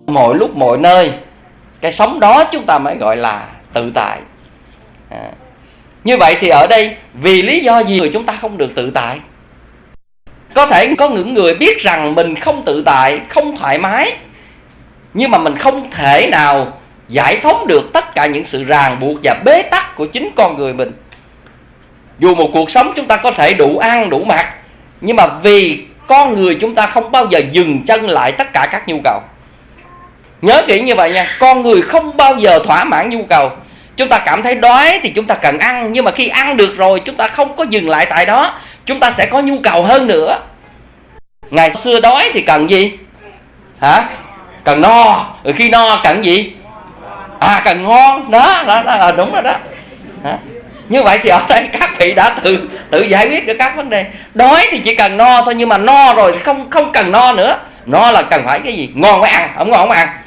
mọi lúc mọi nơi. Cái sống đó chúng ta mới gọi là tự tại. Như vậy thì ở đây vì lý do gì người chúng ta không được tự tại? Có thể có những người biết rằng mình không tự tại, không thoải mái, nhưng mà mình không thể nào giải phóng được tất cả những sự ràng buộc và bế tắc của chính con người mình. Dù một cuộc sống chúng ta có thể đủ ăn đủ mặc, nhưng mà vì con người chúng ta không bao giờ dừng chân lại tất cả các nhu cầu. Nhớ kỹ như vậy nha, con người không bao giờ thỏa mãn nhu cầu. Chúng ta cảm thấy đói thì chúng ta cần ăn, nhưng mà khi ăn được rồi chúng ta không có dừng lại tại đó, chúng ta sẽ có nhu cầu hơn nữa. Ngày xưa đói thì cần gì? Hả? Cần no. Khi no cần gì? Cần ngon. Đó, đúng rồi đó. Như vậy thì ở đây các vị đã tự giải quyết được các vấn đề. Đói thì chỉ cần no thôi, nhưng mà no rồi thì không cần no nữa. No là cần phải cái gì? Ngon phải ăn, không ngon không ăn.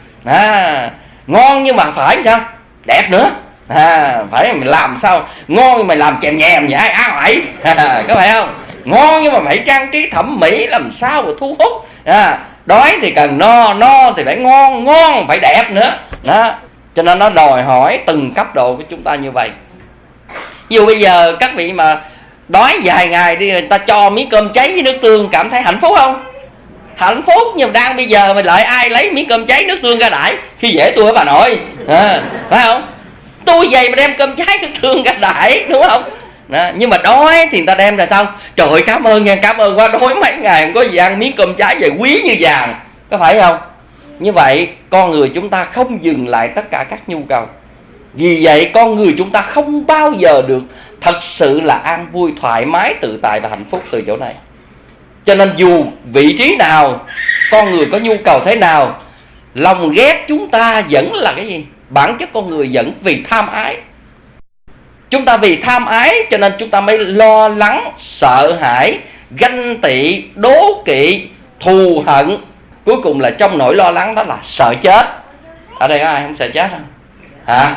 Ngon nhưng mà phải sao? Đẹp nữa. Phải mình làm sao ngon nhưng mà làm chèm nhèm vậy ai ăn vậy? Có phải không? Ngon nhưng mà phải trang trí thẩm mỹ làm sao mà thu hút. Đói thì cần no, no thì phải ngon, ngon phải đẹp nữa đó. Cho nên nó đòi hỏi từng cấp độ của chúng ta như vậy. Ví dụ bây giờ các vị mà đói vài ngày đi, người ta cho miếng cơm cháy với nước tương, cảm thấy hạnh phúc không? Hạnh phúc. Nhưng đang bây giờ mà lại ai lấy miếng cơm cháy nước tương ra đãi? Khi dễ tôi bà nội, phải không? Tôi vậy mà đem cơm cháy nước tương ra đãi, đúng không? Đó. Nhưng mà đói thì người ta đem ra sao? Trời ơi cảm ơn nha, cảm ơn, qua đói mấy ngày không có gì ăn, miếng cơm cháy về quý như vàng. Có phải không? Như vậy con người chúng ta không dừng lại tất cả các nhu cầu. Vì vậy con người chúng ta không bao giờ được thật sự là an vui, thoải mái, tự tại và hạnh phúc từ chỗ này. Cho nên dù vị trí nào, con người có nhu cầu thế nào, lòng ghét chúng ta vẫn là cái gì? Bản chất con người vẫn vì tham ái. Chúng ta vì tham ái cho nên chúng ta mới lo lắng, sợ hãi, ganh tị, đố kỵ, thù hận. Cuối cùng là trong nỗi lo lắng đó là sợ chết. Ở đây có ai không sợ chết không? Hả?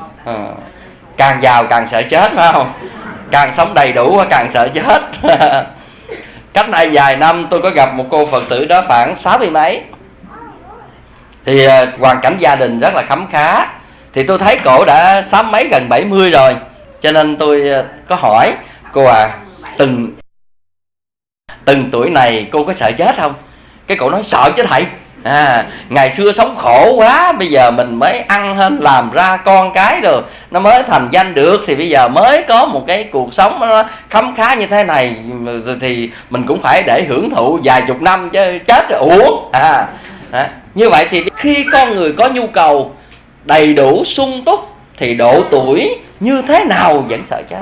Càng giàu càng sợ chết phải không? Càng sống đầy đủ càng sợ chết. Cách đây vài năm tôi có gặp một cô Phật tử đó khoảng 60 mấy. Thì hoàn cảnh gia đình rất là khấm khá. Thì tôi thấy cổ đã 60 mấy gần 70 rồi. Cho nên tôi có hỏi cô từng tuổi này cô có sợ chết không? Cái cổ nói sợ chứ thầy. Ngày xưa sống khổ quá, bây giờ mình mới ăn hơn làm ra con cái rồi nó mới thành danh được, thì bây giờ mới có một cái cuộc sống nó khấm khá như thế này thì mình cũng phải để hưởng thụ vài chục năm chứ chết rồi uổng. Như vậy thì khi con người có nhu cầu đầy đủ sung túc thì độ tuổi như thế nào vẫn sợ chết.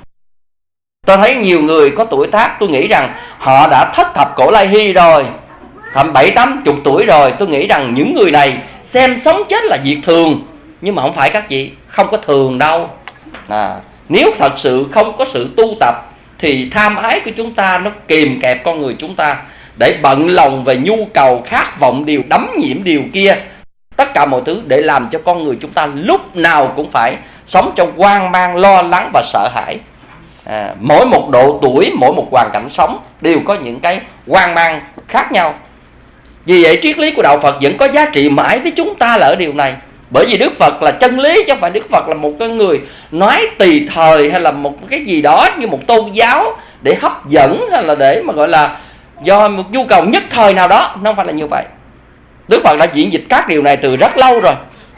Tôi thấy nhiều người có tuổi tác, tôi nghĩ rằng họ đã thất thập cổ lai hy rồi, tầm 70-80 tuổi rồi. Tôi nghĩ rằng những người này xem sống chết là việc thường. Nhưng mà không phải các vị, không có thường đâu. Nếu thật sự không có sự tu tập thì tham ái của chúng ta nó kìm kẹp con người chúng ta, để bận lòng về nhu cầu, khát vọng điều, đắm nhiễm điều kia, tất cả mọi thứ, để làm cho con người chúng ta lúc nào cũng phải sống trong hoang mang, lo lắng và sợ hãi. Mỗi một độ tuổi, mỗi một hoàn cảnh sống đều có những cái hoang mang khác nhau. Vì vậy triết lý của đạo Phật vẫn có giá trị mãi với chúng ta là ở điều này. Bởi vì Đức Phật là chân lý, chứ không phải Đức Phật là một cái người nói tùy thời, hay là một cái gì đó như một tôn giáo để hấp dẫn, hay là để mà gọi là do một nhu cầu nhất thời nào đó. Nó không phải là như vậy. Đức Phật đã diễn dịch các điều này từ rất lâu rồi.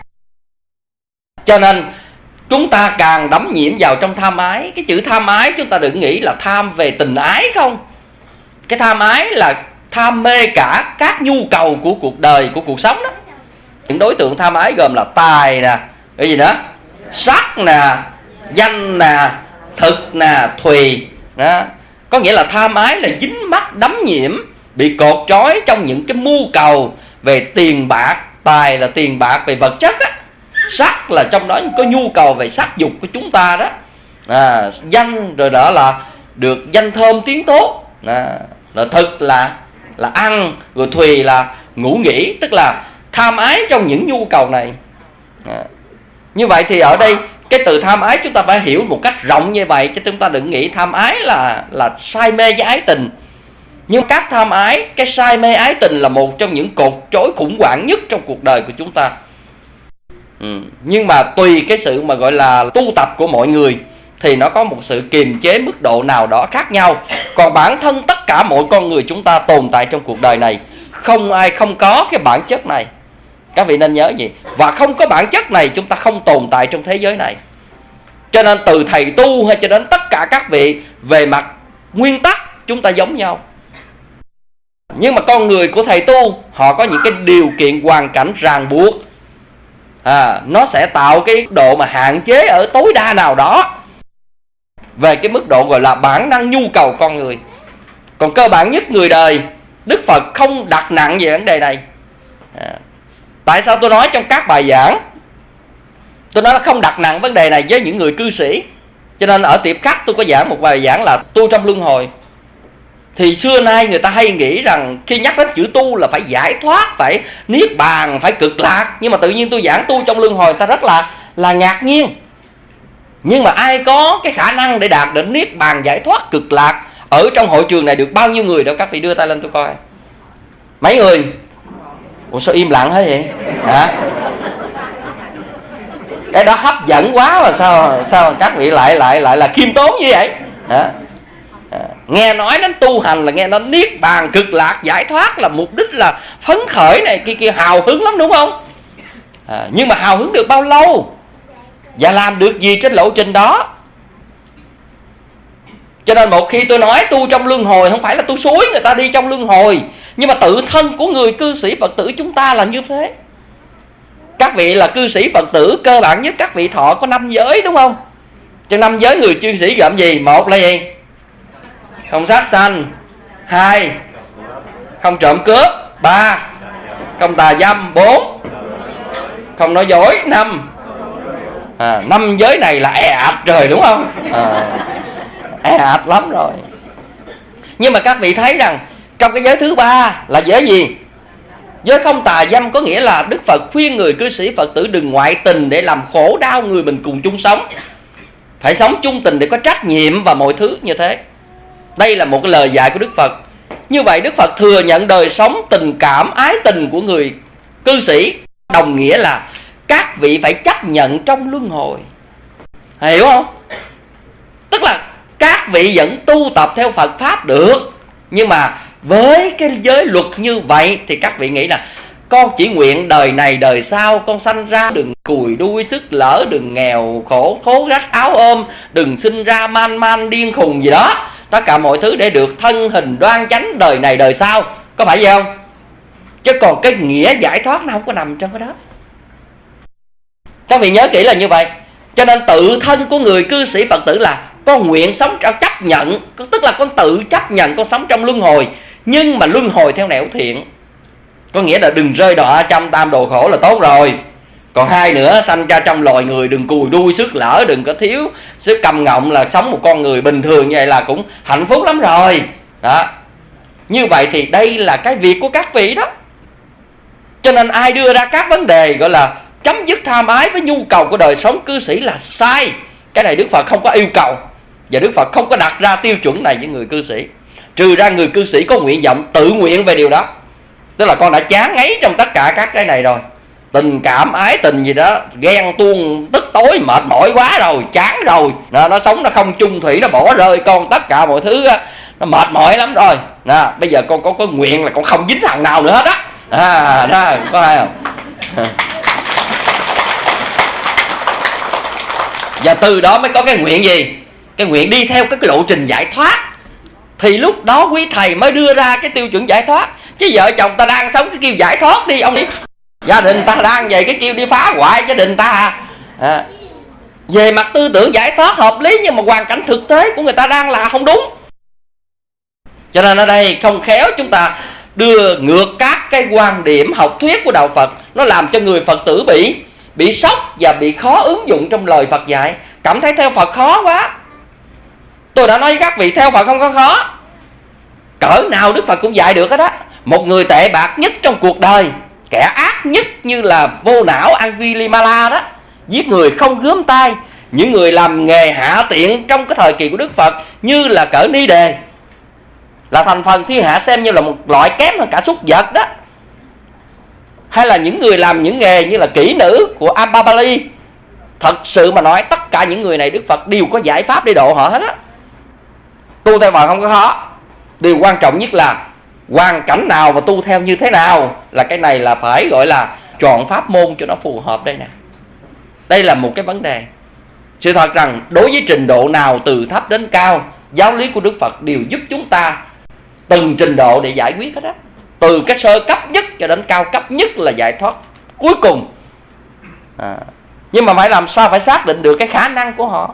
Cho nên chúng ta càng đắm nhiễm vào trong tham ái. Cái chữ tham ái chúng ta đừng nghĩ là tham về tình ái không. Cái tham ái là tham mê cả các nhu cầu của cuộc đời, của cuộc sống đó. Những đối tượng tham ái gồm là tài nè, cái gì nữa, sắc nè, danh nè, thực nè, thùy đó. Có nghĩa là tham ái là dính mắc, đắm nhiễm, bị cột trói trong những cái mưu cầu về tiền bạc. Tài là tiền bạc về vật chất á. Sắc là trong đó có nhu cầu về sắc dục của chúng ta đó. Danh rồi đó là được danh thơm tiếng tốt. Rồi thực là ăn, rồi thùy là ngủ nghỉ, tức là tham ái trong những nhu cầu này. Như vậy thì ở đây cái từ tham ái chúng ta phải hiểu một cách rộng như vậy, chứ chúng ta đừng nghĩ tham ái là say mê với ái tình. Nhưng các tham ái, cái say mê ái tình là một trong những cột trói khủng hoảng nhất trong cuộc đời của chúng ta. Nhưng mà tùy cái sự mà gọi là tu tập của mọi người thì nó có một sự kiềm chế mức độ nào đó khác nhau. Còn bản thân tất cả mọi con người chúng ta tồn tại trong cuộc đời này, không ai không có cái bản chất này. Các vị nên nhớ gì? Và không có bản chất này chúng ta không tồn tại trong thế giới này. Cho nên từ thầy tu hay cho đến tất cả các vị, về mặt nguyên tắc chúng ta giống nhau. Nhưng mà con người của thầy tu, họ có những cái điều kiện hoàn cảnh ràng buộc, nó sẽ tạo cái độ mà hạn chế ở tối đa nào đó về cái mức độ gọi là bản năng nhu cầu con người. Còn cơ bản nhất người đời, Đức Phật không đặt nặng về vấn đề này. Tại sao tôi nói trong các bài giảng, tôi nói là không đặt nặng vấn đề này với những người cư sĩ. Cho nên ở tiệp khắc tôi có giảng một bài giảng là tu trong luân hồi. Thì xưa nay người ta hay nghĩ rằng khi nhắc đến chữ tu là phải giải thoát, phải niết bàn, phải cực lạc. Nhưng mà tự nhiên tôi giảng tu trong luân hồi, ta rất là ngạc nhiên. Nhưng mà ai có cái khả năng để đạt đến niết bàn, giải thoát, cực lạc? Ở trong hội trường này được bao nhiêu người đó? Các vị đưa tay lên tôi coi. Mấy người? Ủa sao im lặng thế vậy? Cái đó hấp dẫn quá mà sao các vị lại là khiêm tốn như vậy? Nghe nói đến tu hành là nghe nói niết bàn, cực lạc, giải thoát là mục đích là phấn khởi này kia hào hứng lắm, đúng không? Nhưng mà hào hứng được bao lâu và làm được gì trên lộ trình đó? Cho nên một khi tôi nói tu trong luân hồi, không phải là tôi xúi người ta đi trong luân hồi, nhưng mà tự thân của người cư sĩ Phật tử chúng ta là như thế. Các vị là cư sĩ Phật tử, cơ bản nhất các vị thọ có 5 giới, đúng không? Trong 5 giới người cư sĩ gồm gì? Một là gì? Không sát sanh. 2, không trộm cướp. 3, không tà dâm. 4, không nói dối. 5, 5 giới này là è ạch rồi, đúng không? È ạch lắm rồi. Nhưng mà các vị thấy rằng trong cái giới thứ 3 là giới gì? Giới không tà dâm, có nghĩa là Đức Phật khuyên người cư sĩ Phật tử đừng ngoại tình để làm khổ đau người mình cùng chung sống. Phải sống chung tình để có trách nhiệm và mọi thứ như thế. Đây là một cái lời dạy của Đức Phật. Như vậy Đức Phật thừa nhận đời sống tình cảm ái tình của người cư sĩ, đồng nghĩa là các vị phải chấp nhận trong luân hồi. Hiểu không? Tức là các vị vẫn tu tập theo Phật Pháp được, nhưng mà với cái giới luật như vậy thì các vị nghĩ là con chỉ nguyện đời này đời sau con sanh ra đừng cùi đuôi sức lỡ, đừng nghèo khổ khố rách áo ôm, đừng sinh ra man điên khùng gì đó, tất cả mọi thứ để được thân hình đoan chánh đời này đời sau. Có phải vậy không? Chứ còn cái nghĩa giải thoát nó không có nằm trong cái đó. Các vị nhớ kỹ là như vậy. Cho nên tự thân của người cư sĩ Phật tử là con nguyện sống trong chấp nhận, tức là con tự chấp nhận con sống trong luân hồi, nhưng mà luân hồi theo nẻo thiện. Có nghĩa là đừng rơi đọa trong tam đồ khổ là tốt rồi. Còn 2 nữa, sanh ra trong loài người đừng cùi đuôi sức lỡ, đừng có thiếu sức cầm ngọng, là sống một con người bình thường như vậy là cũng hạnh phúc lắm rồi đó. Như vậy thì đây là cái việc của các vị đó. Cho nên ai đưa ra các vấn đề gọi là chấm dứt tham ái với nhu cầu của đời sống cư sĩ là sai. Cái này Đức Phật không có yêu cầu, và Đức Phật không có đặt ra tiêu chuẩn này với người cư sĩ. Trừ ra người cư sĩ có nguyện vọng tự nguyện về điều đó. Tức là con đã chán ngấy trong tất cả các cái này rồi, tình cảm ái tình gì đó, ghen tuông tức tối mệt mỏi quá rồi, chán rồi, nó sống nó không chung thủy, nó bỏ rơi con tất cả mọi thứ á, nó mệt mỏi lắm rồi. Bây giờ con có nguyện là con không dính thằng nào nữa hết á. Đó có hay không? Và từ đó mới có cái nguyện gì? Cái nguyện đi theo cái lộ trình giải thoát. Thì lúc đó quý thầy mới đưa ra cái tiêu chuẩn giải thoát. Chứ vợ chồng ta đang sống cái kêu giải thoát đi, ông đi. Gia đình ta đang về cái kêu đi phá hoại gia đình ta. Về mặt tư tưởng giải thoát hợp lý, nhưng mà hoàn cảnh thực tế của người ta đang là không đúng. Cho nên ở đây không khéo chúng ta đưa ngược các cái quan điểm học thuyết của đạo Phật, nó làm cho người Phật tử bị sốc và bị khó ứng dụng trong lời Phật dạy. Cảm thấy theo Phật khó quá. Tôi đã nói với các vị theo Phật không có khó. Cỡ nào Đức Phật cũng dạy được hết đó. Một người tệ bạc nhất trong cuộc đời, kẻ ác nhất như là vô não Angulimala đó, giết người không gớm tay, những người làm nghề hạ tiện trong cái thời kỳ của Đức Phật như là cỡ Ni Đề, là thành phần thiên hạ xem như là một loại kém hơn cả súc vật đó. Hay là những người làm những nghề như là kỹ nữ của Ambabali, thật sự mà nói tất cả những người này Đức Phật đều có giải pháp để độ họ hết á. Tu theo Phật không có khó. Điều quan trọng nhất là hoàn cảnh nào và tu theo như thế nào, là cái này là phải gọi là chọn pháp môn cho nó phù hợp đây nè. Đây là một cái vấn đề. Sự thật rằng đối với trình độ nào từ thấp đến cao, giáo lý của Đức Phật đều giúp chúng ta từng trình độ để giải quyết hết á. Từ cái sơ cấp nhất cho đến cao cấp nhất là giải thoát cuối cùng. Nhưng mà phải làm sao phải xác định được cái khả năng của họ.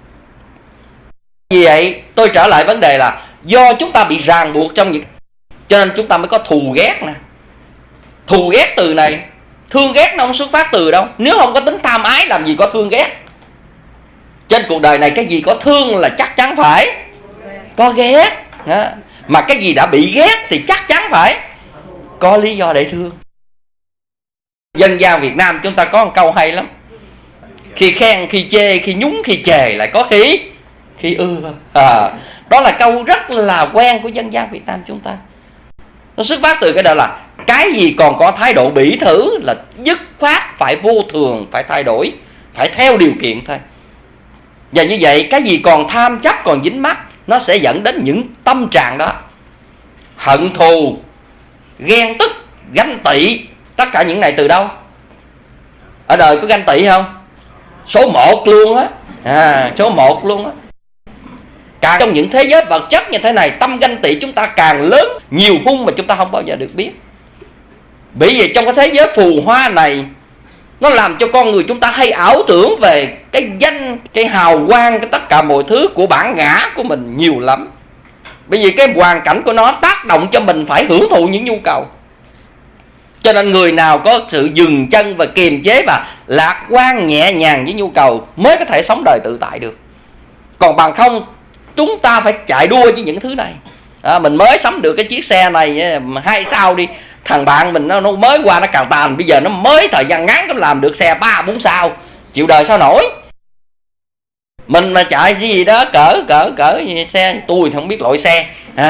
Vì vậy tôi trở lại vấn đề là do chúng ta bị ràng buộc trong những, cho nên chúng ta mới có thù ghét nè. Thù ghét từ này, thương ghét nó không xuất phát từ đâu. Nếu không có tính tham ái làm gì có thương ghét. Trên cuộc đời này cái gì có thương là chắc chắn phải có ghét. Mà cái gì đã bị ghét thì chắc chắn phải có lý do để thương. Dân gian Việt Nam chúng ta có một câu hay lắm: khi khen, khi chê, khi nhúng, khi chề, lại có khi ưa. Đó là câu rất là quen của dân gian Việt Nam chúng ta. Nó xuất phát từ cái đó là cái gì còn có thái độ bỉ thử là dứt khoát phải vô thường, phải thay đổi, phải theo điều kiện thôi. Và như vậy cái gì còn tham chấp, còn dính mắc, nó sẽ dẫn đến những tâm trạng đó: hận thù, ghen tức, ganh tị. Tất cả những này từ đâu? Ở đời có ganh tị không? Số 1 luôn á. Số 1 luôn á. Càng trong những thế giới vật chất như thế này, tâm ganh tị chúng ta càng lớn, nhiều hung mà chúng ta không bao giờ được biết. Bởi vì trong cái thế giới phù hoa này, nó làm cho con người chúng ta hay ảo tưởng về cái danh, cái hào quang, cái tất cả mọi thứ của bản ngã của mình nhiều lắm. Bởi vì cái hoàn cảnh của nó tác động cho mình phải hưởng thụ những nhu cầu. Cho nên người nào có sự dừng chân và kiềm chế và lạc quan nhẹ nhàng với nhu cầu mới có thể sống đời tự tại được. Còn bằng không chúng ta phải chạy đua với những thứ này. Mình mới sắm được cái chiếc xe này 2 sao đi, thằng bạn mình nó mới qua nó cào tàn, bây giờ nó mới thời gian ngắn nó làm được xe 3-4 sao, chịu đời sao nổi. Mình mà chạy cái gì đó cỡ xe, tôi không biết loại xe.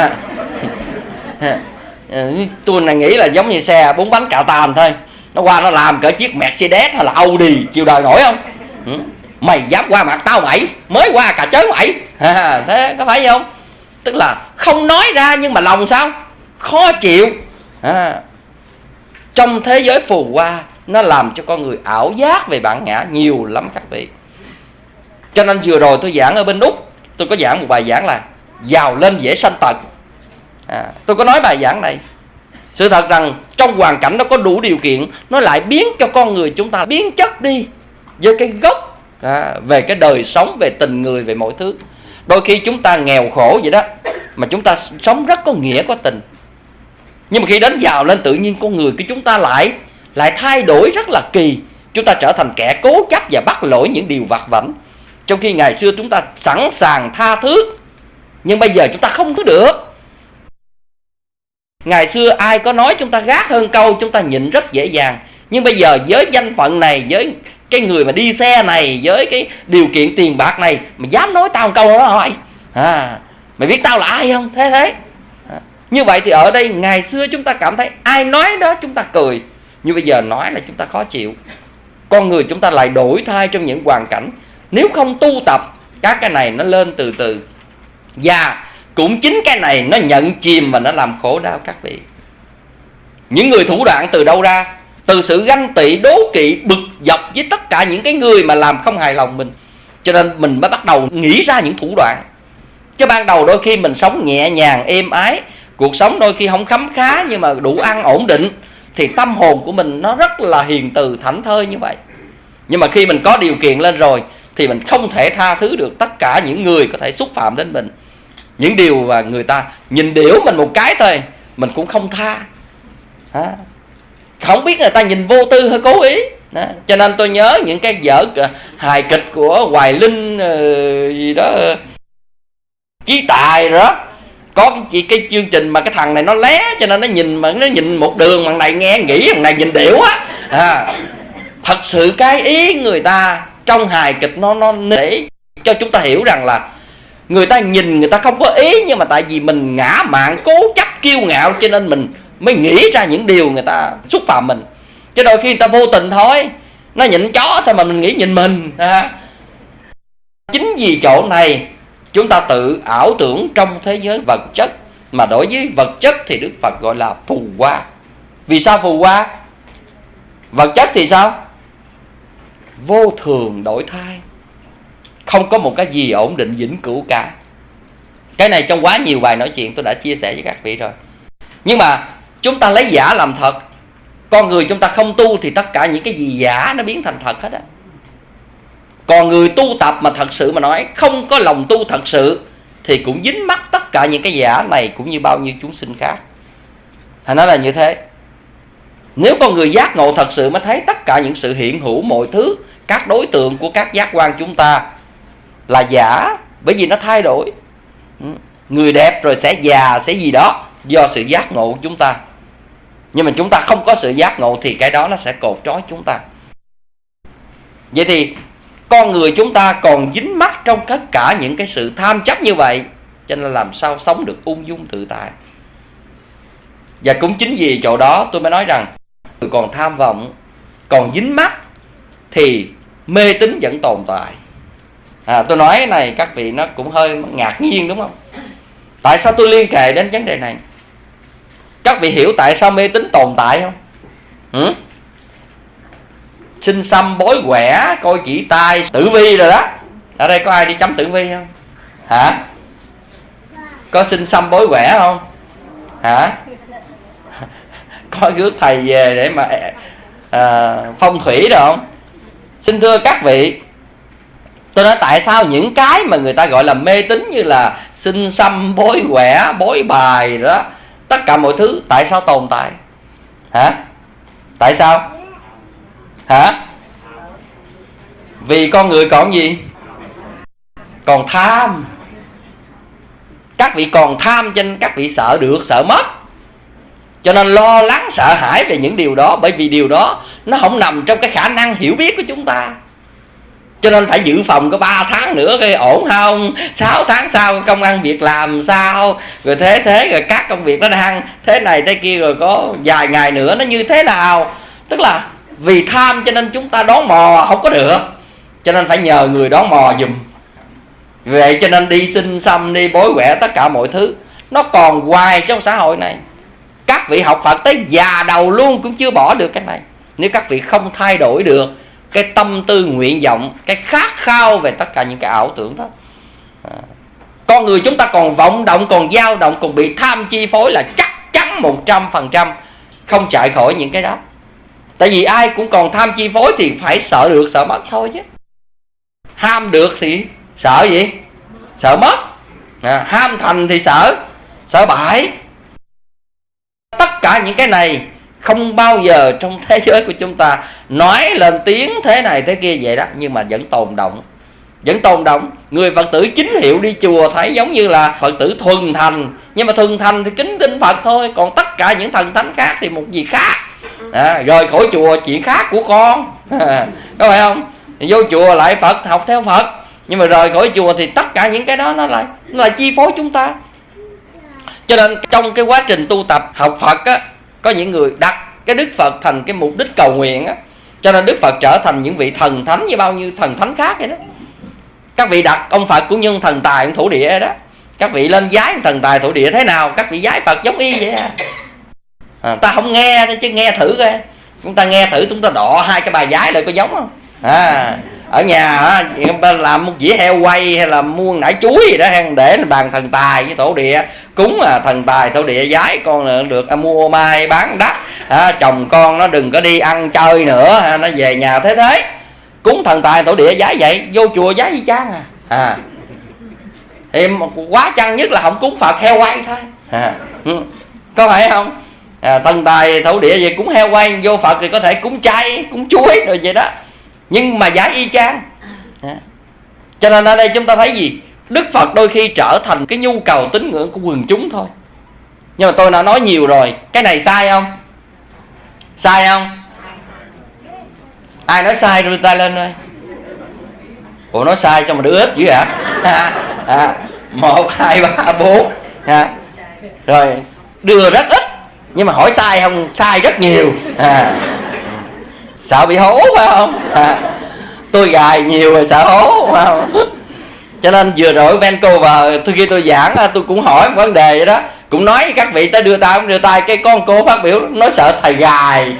Tôi này nghĩ là giống như xe 4 bánh cạo tàn thôi. Nó qua nó làm cỡ chiếc Mercedes hay là Audi, chịu đời nổi không? Mày dám qua mặt tao mày, mới qua cà chớn mày. Thế có phải không? Tức là không nói ra nhưng mà lòng sao? Khó chịu. Trong thế giới phù hoa, nó làm cho con người ảo giác về bản ngã nhiều lắm các vị. Cho nên vừa rồi tôi giảng ở bên Úc, tôi có giảng một bài giảng là giàu lên dễ sanh tật. Tôi có nói bài giảng này. Sự thật rằng trong hoàn cảnh nó có đủ điều kiện, nó lại biến cho con người chúng ta biến chất đi với cái gốc về cái đời sống, về tình người, về mọi thứ. Đôi khi chúng ta nghèo khổ vậy đó, mà chúng ta sống rất có nghĩa, có tình. Nhưng mà khi đến giàu lên, tự nhiên con người của chúng ta lại thay đổi rất là kỳ. Chúng ta trở thành kẻ cố chấp và bắt lỗi những điều vặt vãnh. Trong khi ngày xưa chúng ta sẵn sàng tha thứ, nhưng bây giờ chúng ta không thứ được. Ngày xưa ai có nói chúng ta gác hơn câu, chúng ta nhịn rất dễ dàng. Nhưng bây giờ với danh phận này, với cái người mà đi xe này, với cái điều kiện tiền bạc này, mà dám nói tao một câu đó hỏi mày biết tao là ai không? Thế như vậy thì ở đây ngày xưa chúng ta cảm thấy ai nói đó chúng ta cười, nhưng bây giờ nói là chúng ta khó chịu. Con người chúng ta lại đổi thay trong những hoàn cảnh. Nếu không tu tập, các cái này nó lên từ từ. Và cũng chính cái này nó nhận chìm và nó làm khổ đau các vị. Những người thủ đoạn từ đâu ra? Từ sự ganh tị, đố kỵ, bực dọc với tất cả những cái người mà làm không hài lòng mình. Cho nên mình mới bắt đầu nghĩ ra những thủ đoạn. Chứ ban đầu đôi khi mình sống nhẹ nhàng, êm ái, cuộc sống đôi khi không khấm khá nhưng mà đủ ăn ổn định, thì tâm hồn của mình nó rất là hiền từ, thảnh thơi như vậy. Nhưng mà khi mình có điều kiện lên rồi thì mình không thể tha thứ được tất cả những người có thể xúc phạm đến mình. Những điều mà người ta nhìn điểu mình một cái thôi mình cũng không tha. Không biết người ta nhìn vô tư hay cố ý. Cho nên tôi nhớ những cái vở hài kịch của Hoài Linh gì đó, Chí Tài rồi đó. Có cái chương trình mà cái thằng này nó lé, cho nên nó nhìn một đường, thằng này nghe nghĩ thằng này nhìn điểu á. Thật sự cái ý người ta trong hài kịch nó để cho chúng ta hiểu rằng là Người ta nhìn người ta không có ý, nhưng mà tại vì mình ngã mạn cố chấp kiêu ngạo, cho nên mình mới nghĩ ra những điều người ta xúc phạm mình. Chứ đôi khi người ta vô tình thôi, nó nhịn chó thôi mà mình nghĩ nhìn mình. Chính vì chỗ này chúng ta tự ảo tưởng trong thế giới vật chất, mà đối với vật chất thì Đức Phật gọi là phù hoa. Vì sao phù hoa? Vật chất thì sao? Vô thường đổi thay, không có một cái gì ổn định vĩnh cửu cả. Cái này trong quá nhiều bài nói chuyện tôi đã chia sẻ với các vị rồi. Nhưng mà chúng ta lấy giả làm thật. Con người chúng ta không tu thì tất cả những cái gì giả nó biến thành thật hết á. Còn người tu tập mà thật sự mà nói, không có lòng tu thật sự, thì cũng dính mắc tất cả những cái giả này, cũng như bao nhiêu chúng sinh khác. Hay nói là như thế. Nếu con người giác ngộ thật sự mới thấy tất cả những sự hiện hữu mọi thứ, các đối tượng của các giác quan chúng ta là giả, bởi vì nó thay đổi. Người đẹp rồi sẽ già, sẽ gì đó, do sự giác ngộ của chúng ta. Nhưng mà chúng ta không có sự giác ngộ thì cái đó nó sẽ cột trói chúng ta. Vậy thì con người chúng ta còn dính mắc trong tất cả những cái sự tham chấp như vậy, cho nên làm sao sống được ung dung tự tại. Và cũng chính vì chỗ đó tôi mới nói rằng, người còn tham vọng, còn dính mắc thì mê tín vẫn tồn tại. Tôi nói cái này các vị nó cũng hơi ngạc nhiên đúng không? Tại sao tôi liên kề đến vấn đề này? Các vị hiểu tại sao mê tín tồn tại không? Sinh xăm bói quẻ, coi chỉ tay, tử vi rồi đó. Ở đây có ai đi chấm tử vi không? Hả? Có sinh xăm bói quẻ không? Hả? Có rước thầy về để mà phong thủy được không? Xin thưa các vị, tôi nói tại sao những cái mà người ta gọi là mê tín như là sinh xăm bói quẻ, bói bài đó, tất cả mọi thứ tại sao tồn tại? Hả? Tại sao? Hả? Vì con người còn gì? Còn tham. Các vị còn tham cho nên các vị sợ được, sợ mất. Cho nên lo lắng sợ hãi về những điều đó, bởi vì điều đó nó không nằm trong cái khả năng hiểu biết của chúng ta. Cho nên phải dự phòng có 3 tháng nữa cái ổn không? 6 tháng sau công ăn việc làm sao? Rồi thế rồi các công việc nó đang thế này thế kia, rồi có vài ngày nữa nó như thế nào? Tức là vì tham cho nên chúng ta đón mò không có được, cho nên phải nhờ người đón mò giùm. Vậy cho nên đi sinh xăm, đi bói quẻ, tất cả mọi thứ nó còn hoài trong xã hội này. Các vị học Phật tới già đầu luôn cũng chưa bỏ được cái này, nếu các vị không thay đổi được cái tâm tư nguyện vọng, cái khát khao về tất cả những cái ảo tưởng đó. Con người chúng ta còn vọng động, còn dao động, còn bị tham chi phối là chắc chắn 100% không chạy khỏi những cái đó. Tại vì ai cũng còn tham chi phối thì phải sợ được sợ mất thôi chứ. Ham được thì sợ gì? Sợ mất. Ham thành thì sợ bại. Tất cả những cái này không bao giờ trong thế giới của chúng ta nói lên tiếng thế này thế kia vậy đó, nhưng mà vẫn tồn động. Vẫn tồn động. Người Phật tử chính hiệu đi chùa thấy giống như là Phật tử thuần thành, nhưng mà thuần thành thì kính tin Phật thôi, còn tất cả những thần thánh khác thì một gì khác. Rời khỏi chùa chuyện khác của con. Có phải không? Vô chùa lại Phật, học theo Phật, nhưng mà rời khỏi chùa thì tất cả những cái đó nó lại chi phối chúng ta. Cho nên trong cái quá trình tu tập học Phật á, có những người đặt cái Đức Phật thành cái mục đích cầu nguyện á, cho nên Đức Phật trở thành những vị thần thánh như bao nhiêu thần thánh khác vậy đó. Các vị đặt ông Phật cũng như thần tài, ông thổ địa đó. Các vị lên giái thần tài thổ địa thế nào, các vị giái Phật giống y vậy ta không nghe chứ nghe thử coi. Chúng ta nghe thử, chúng ta đọ 2 cái bài giái lại có giống không? Ở nhà làm một dĩa heo quay hay là mua nải chuối gì đó, để bàn thần tài với thổ địa cúng, thần tài thổ địa giái con được mua mai bán đắt, chồng con nó đừng có đi ăn chơi nữa, nó về nhà thế cúng thần tài thổ địa giái vậy. Vô chùa giái y chang thì quá chăng nhất là không cúng Phật heo quay thôi. Có phải không? Thần tài thổ địa về cúng heo quay, vô Phật thì có thể cúng chay, cúng chuối rồi vậy đó, nhưng mà giả y chang. Cho nên ở đây chúng ta thấy gì? Đức Phật đôi khi trở thành cái nhu cầu tín ngưỡng của quần chúng thôi. Nhưng mà tôi đã nói nhiều rồi, cái này sai không? Sai không? Ai nói sai đưa tay lên thôi. Ủa nói sai sao mà đưa ít dữ hả? 1, 2, 3, 4 ha. Rồi đưa rất ít, nhưng mà hỏi sai không? Sai rất nhiều sợ bị hố phải không? Tôi gài nhiều rồi sợ hố phải không? Cho nên vừa rồi Vancouver khi tôi giảng, tôi cũng hỏi một vấn đề vậy đó, cũng nói với các vị tới đưa tay không đưa tay, cái con cô phát biểu nói sợ thầy gài.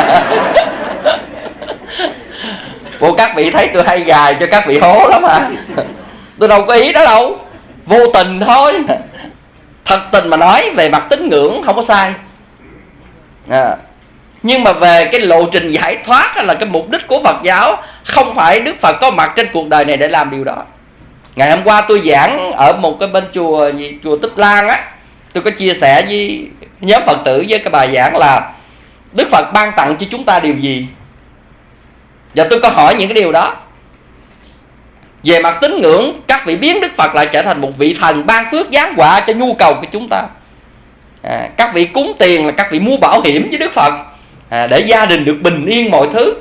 Bộ các vị thấy tôi hay gài cho các vị hố lắm à. Tôi đâu có ý đó đâu, vô tình thôi. Thật tình mà nói về mặt tín ngưỡng không có sai nhưng mà về cái lộ trình giải thoát hay là cái mục đích của Phật giáo, không phải Đức Phật có mặt trên cuộc đời này để làm điều đó. Ngày hôm qua tôi giảng ở một cái bên chùa Tích Lan á, tôi có chia sẻ với nhóm Phật tử với cái bài giảng là Đức Phật ban tặng cho chúng ta điều gì, và tôi có hỏi những cái điều đó. Về mặt tín ngưỡng, các vị biến Đức Phật lại trở thành một vị thần ban phước giáng họa cho nhu cầu của chúng ta. Các vị cúng tiền là các vị mua bảo hiểm với Đức Phật để gia đình được bình yên mọi thứ.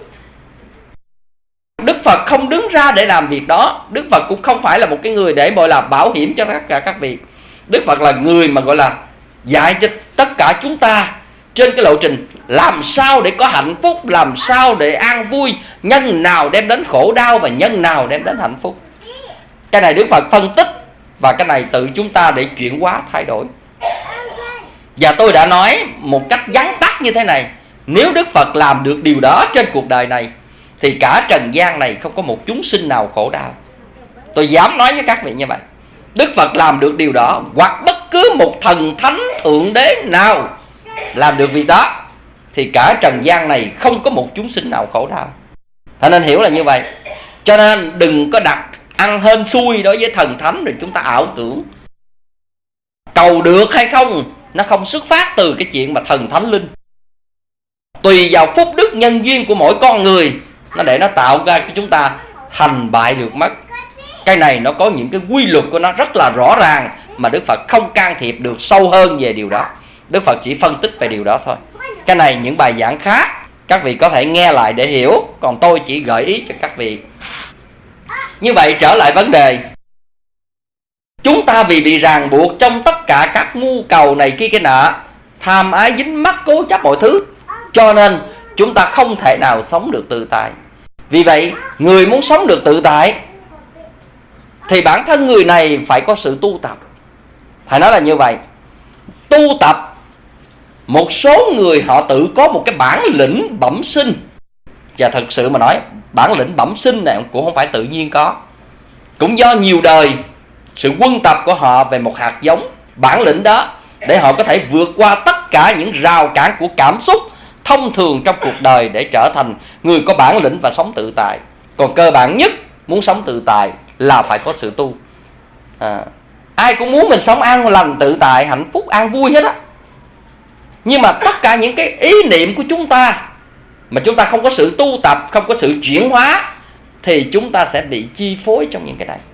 Đức Phật không đứng ra để làm việc đó. Đức Phật cũng không phải là một cái người để gọi là bảo hiểm cho tất cả các vị. Đức Phật là người mà gọi là dạy cho tất cả chúng ta trên cái lộ trình làm sao để có hạnh phúc, làm sao để an vui, nhân nào đem đến khổ đau và nhân nào đem đến hạnh phúc. Cái này Đức Phật phân tích, và cái này tự chúng ta để chuyển hóa thay đổi. Và tôi đã nói một cách vắn tắt như thế này, nếu Đức Phật làm được điều đó trên cuộc đời này thì cả trần gian này không có một chúng sinh nào khổ đau. Tôi dám nói với các vị như vậy. Đức Phật làm được điều đó, hoặc bất cứ một thần thánh thượng đế nào làm được việc đó, thì cả trần gian này không có một chúng sinh nào khổ đau. Cho nên hiểu là như vậy. Cho nên đừng có đặt ăn hên xui đối với thần thánh rồi chúng ta ảo tưởng. Cầu được hay không, nó không xuất phát từ cái chuyện mà thần thánh linh. Tùy vào phúc đức nhân duyên của mỗi con người, nó để nó tạo ra cho chúng ta thành bại được mất. Cái này nó có những cái quy luật của nó rất là rõ ràng, mà Đức Phật không can thiệp được sâu hơn về điều đó. Đức Phật chỉ phân tích về điều đó thôi. Cái này những bài giảng khác các vị có thể nghe lại để hiểu, còn tôi chỉ gợi ý cho các vị. Như vậy trở lại vấn đề, chúng ta vì bị ràng buộc trong tất cả các mưu cầu này kia cái nọ, tham ái dính mắc cố chấp mọi thứ, cho nên chúng ta không thể nào sống được tự tại. Vì vậy người muốn sống được tự tại thì bản thân người này phải có sự tu tập. Phải nói là như vậy. Tu tập, một số người họ tự có một cái bản lĩnh bẩm sinh. Và thật sự mà nói, bản lĩnh bẩm sinh này cũng không phải tự nhiên có, cũng do nhiều đời sự quân tập của họ về một hạt giống bản lĩnh đó, để họ có thể vượt qua tất cả những rào cản của cảm xúc thông thường trong cuộc đời để trở thành người có bản lĩnh và sống tự tại. Còn cơ bản nhất muốn sống tự tại là phải có sự tu. Ai cũng muốn mình sống an lành, tự tại, hạnh phúc, an vui hết á. Nhưng mà tất cả những cái ý niệm của chúng ta mà chúng ta không có sự tu tập, không có sự chuyển hóa, thì chúng ta sẽ bị chi phối trong những cái này.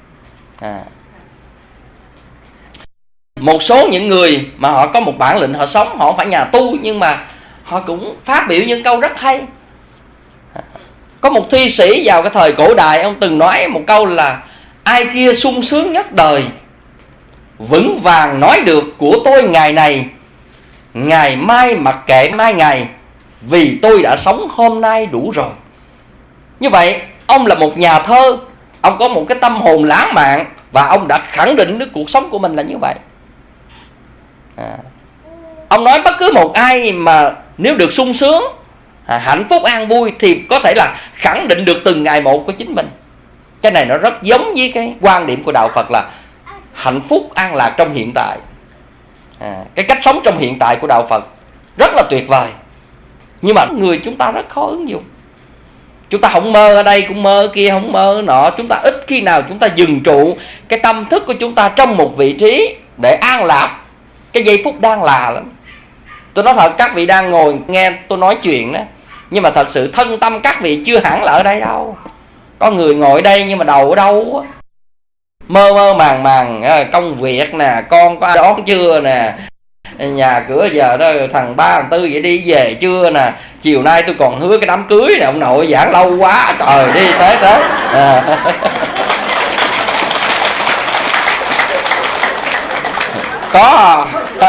Một số những người mà họ có một bản lĩnh, họ sống, họ không phải nhà tu, nhưng mà họ cũng phát biểu những câu rất hay. Có một thi sĩ vào cái thời cổ đại, ông từng nói một câu là: ai kia sung sướng nhất đời, vững vàng nói được của tôi ngày này, ngày mai mặc kệ mai ngày, vì tôi đã sống hôm nay đủ rồi. Như vậy ông là một nhà thơ, ông có một cái tâm hồn lãng mạn, và ông đã khẳng định được cuộc sống của mình là như vậy. Ông nói bất cứ một ai mà nếu được sung sướng, hạnh phúc, an vui, thì có thể là khẳng định được từng ngày một của chính mình. Cái này nó rất giống với cái quan điểm của Đạo Phật là hạnh phúc an lạc trong hiện tại. Cái cách sống trong hiện tại của Đạo Phật rất là tuyệt vời, nhưng mà người chúng ta rất khó ứng dụng. Chúng ta không mơ ở đây cũng mơ ở kia, không mơ ở nọ. Chúng ta ít khi nào chúng ta dừng trụ cái tâm thức của chúng ta trong một vị trí để an lạc cái giây phút đang là lắm. Tôi nói thật, các vị đang ngồi nghe tôi nói chuyện đó, nhưng mà thật sự thân tâm các vị chưa hẳn là ở đây đâu. Có người ngồi ở đây nhưng mà đầu ở đâu á, mơ mơ màng màng công việc nè, con có đón chưa nè, nhà cửa giờ đó thằng ba thằng tư vậy đi về chưa nè, chiều nay tôi còn hứa cái đám cưới nè, ông nội giảng lâu quá, trời đi tới Có.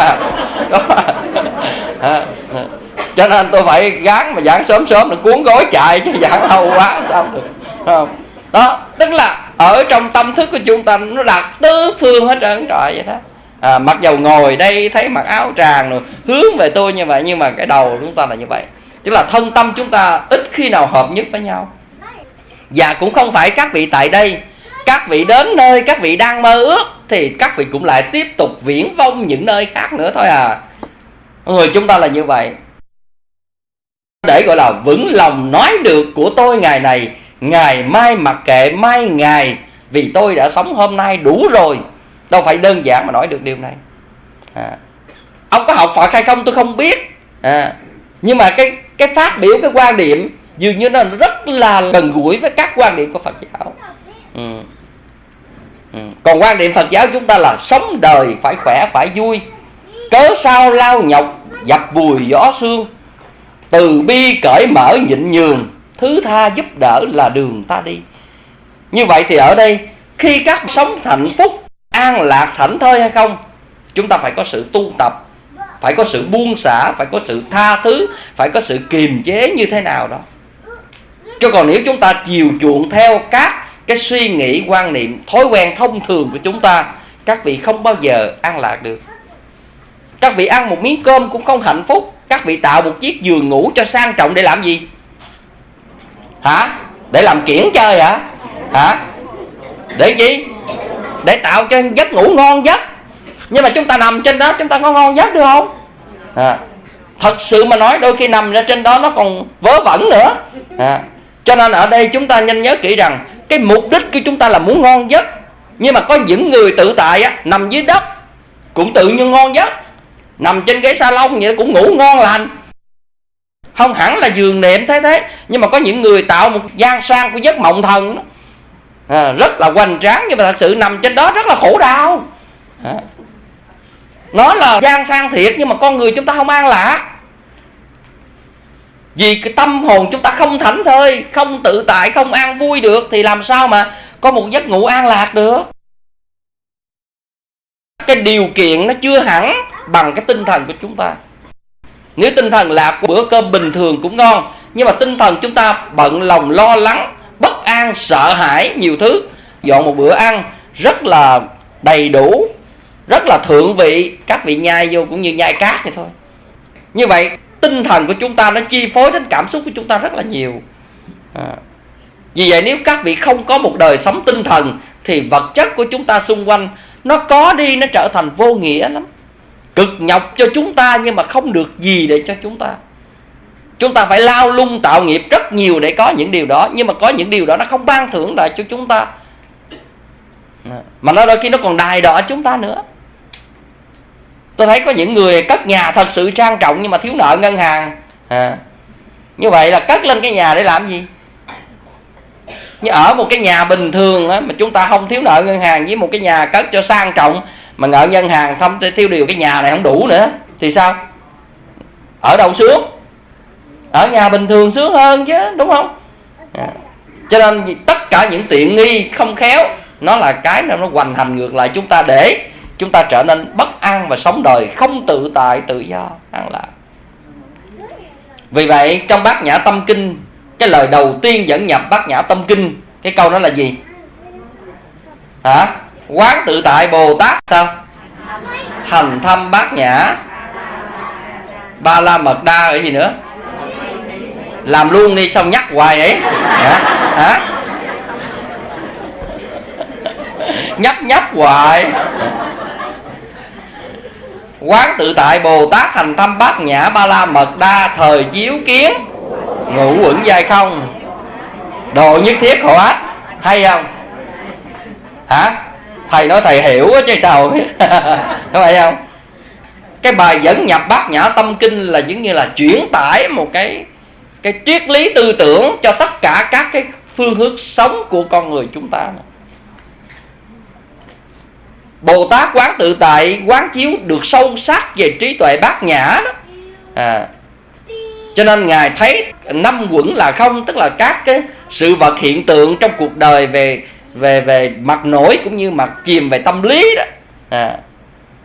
Cho nên tôi phải gắng mà giảng sớm sớm, đừng cuốn gối chạy, chứ giảng lâu quá sao được. Đó, tức là ở trong tâm thức của chúng ta nó đặt tứ phương hết trơn trời vậy đó. Mặc dầu ngồi đây thấy mặc áo tràng rồi hướng về tôi như vậy, nhưng mà cái đầu chúng ta là như vậy. Tức là thân tâm chúng ta ít khi nào hợp nhất với nhau. Và cũng không phải các vị tại đây, các vị đến nơi các vị đang mơ ước thì các vị cũng lại tiếp tục viễn vông những nơi khác nữa thôi à. Người chúng ta là như vậy. Để gọi là vững lòng nói được của tôi ngày này, ngày mai mặc kệ mai ngày, vì tôi đã sống hôm nay đủ rồi. Đâu phải đơn giản mà nói được điều này. Ông có học Phật hay không tôi không biết. Nhưng mà cái phát biểu, cái quan điểm dường như nó rất là gần gũi với các quan điểm của Phật giáo. Còn quan điểm Phật giáo chúng ta là sống đời phải khỏe phải vui, cớ sao lao nhọc dập vùi gió sương, từ bi cởi mở nhịn nhường, thứ tha giúp đỡ là đường ta đi. Như vậy thì ở đây khi các sống hạnh phúc an lạc thảnh thơi hay không, chúng ta phải có sự tu tập, phải có sự buông xả, phải có sự tha thứ, phải có sự kiềm chế như thế nào đó. Chứ còn nếu chúng ta chiều chuộng theo các cái suy nghĩ, quan niệm, thói quen thông thường của chúng ta, các vị không bao giờ an lạc được. Các vị ăn một miếng cơm cũng không hạnh phúc. Các vị tạo một chiếc giường ngủ cho sang trọng để làm gì? Hả? Để làm kiểng chơi hả? Hả? Để gì? Để tạo cho giấc ngủ ngon giấc. Nhưng mà chúng ta nằm trên đó chúng ta có ngon giấc được không? Thật sự mà nói đôi khi nằm ra trên đó nó còn vớ vẩn nữa. Cho nên ở đây chúng ta nên nhớ kỹ rằng cái mục đích của chúng ta là muốn ngon giấc. Nhưng mà có những người tự tại á, nằm dưới đất cũng tự nhiên ngon giấc, nằm trên ghế salon vậy cũng ngủ ngon lành, không hẳn là giường nệm thế. Nhưng mà có những người tạo một gian sang của giấc mộng thần đó, rất là hoành tráng, nhưng mà thật sự nằm trên đó rất là khổ đau. Nó là gian sang thiệt, nhưng mà con người chúng ta không an lạc. Vì cái tâm hồn chúng ta không thảnh thơi, không tự tại, không an vui được, thì làm sao mà có một giấc ngủ an lạc được. Cái điều kiện nó chưa hẳn bằng cái tinh thần của chúng ta. Nếu tinh thần lạc, bữa cơm bình thường cũng ngon, nhưng mà tinh thần chúng ta bận lòng lo lắng, bất an, sợ hãi nhiều thứ. Dọn một bữa ăn rất là đầy đủ, rất là thượng vị, các vị nhai vô cũng như nhai cát vậy thôi. Như vậy tinh thần của chúng ta nó chi phối đến cảm xúc của chúng ta rất là nhiều. Vì vậy nếu các vị không có một đời sống tinh thần thì vật chất của chúng ta xung quanh nó có đi, nó trở thành vô nghĩa lắm. Cực nhọc cho chúng ta nhưng mà không được gì để cho chúng ta. Chúng ta phải lao lung tạo nghiệp rất nhiều để có những điều đó. Nhưng mà có những điều đó nó không ban thưởng lại cho chúng ta, mà nó đôi khi nó còn đài đọa chúng ta nữa. Tôi thấy có những người cất nhà thật sự trang trọng nhưng mà thiếu nợ ngân hàng. Như vậy là cất lên cái nhà để làm gì? Như ở một cái nhà bình thường á, mà chúng ta không thiếu nợ ngân hàng, với một cái nhà cất cho sang trọng mà nợ ngân hàng không thiếu điều, cái nhà này không đủ nữa thì sao? Ở đâu sướng? Ở nhà bình thường sướng hơn chứ, đúng không? Cho nên tất cả những tiện nghi không khéo nó là cái nó hoành hành ngược lại chúng ta, để chúng ta trở nên bất an và sống đời không tự tại, tự do, an lạc. Vì vậy trong Bát Nhã Tâm Kinh, cái lời đầu tiên dẫn nhập Bát Nhã Tâm Kinh, cái câu đó là gì? Quán tự tại Bồ Tát sao? Hành thâm Bát Nhã Ba La Mật Đa ở gì nữa? Làm luôn đi, xong nhắc hoài ấy. Nhắc hoài. Quán tự tại Bồ Tát, hành thâm Bát Nhã Ba La Mật Đa, thời chiếu kiến ngũ uẩn giai không, độ nhất thiết khổ ách. Hay không? Thầy nói thầy hiểu chứ sao biết. Có phải không? Cái bài dẫn nhập Bát Nhã Tâm Kinh là giống như là chuyển tải một cái triết lý tư tưởng cho tất cả các cái phương hướng sống của con người chúng ta. Bồ Tát quán tự tại, quán chiếu được sâu sắc về trí tuệ bát nhã đó. Cho nên Ngài thấy năm uẩn là không, tức là các cái sự vật hiện tượng trong cuộc đời về mặt nổi cũng như mặt chìm về tâm lý đó.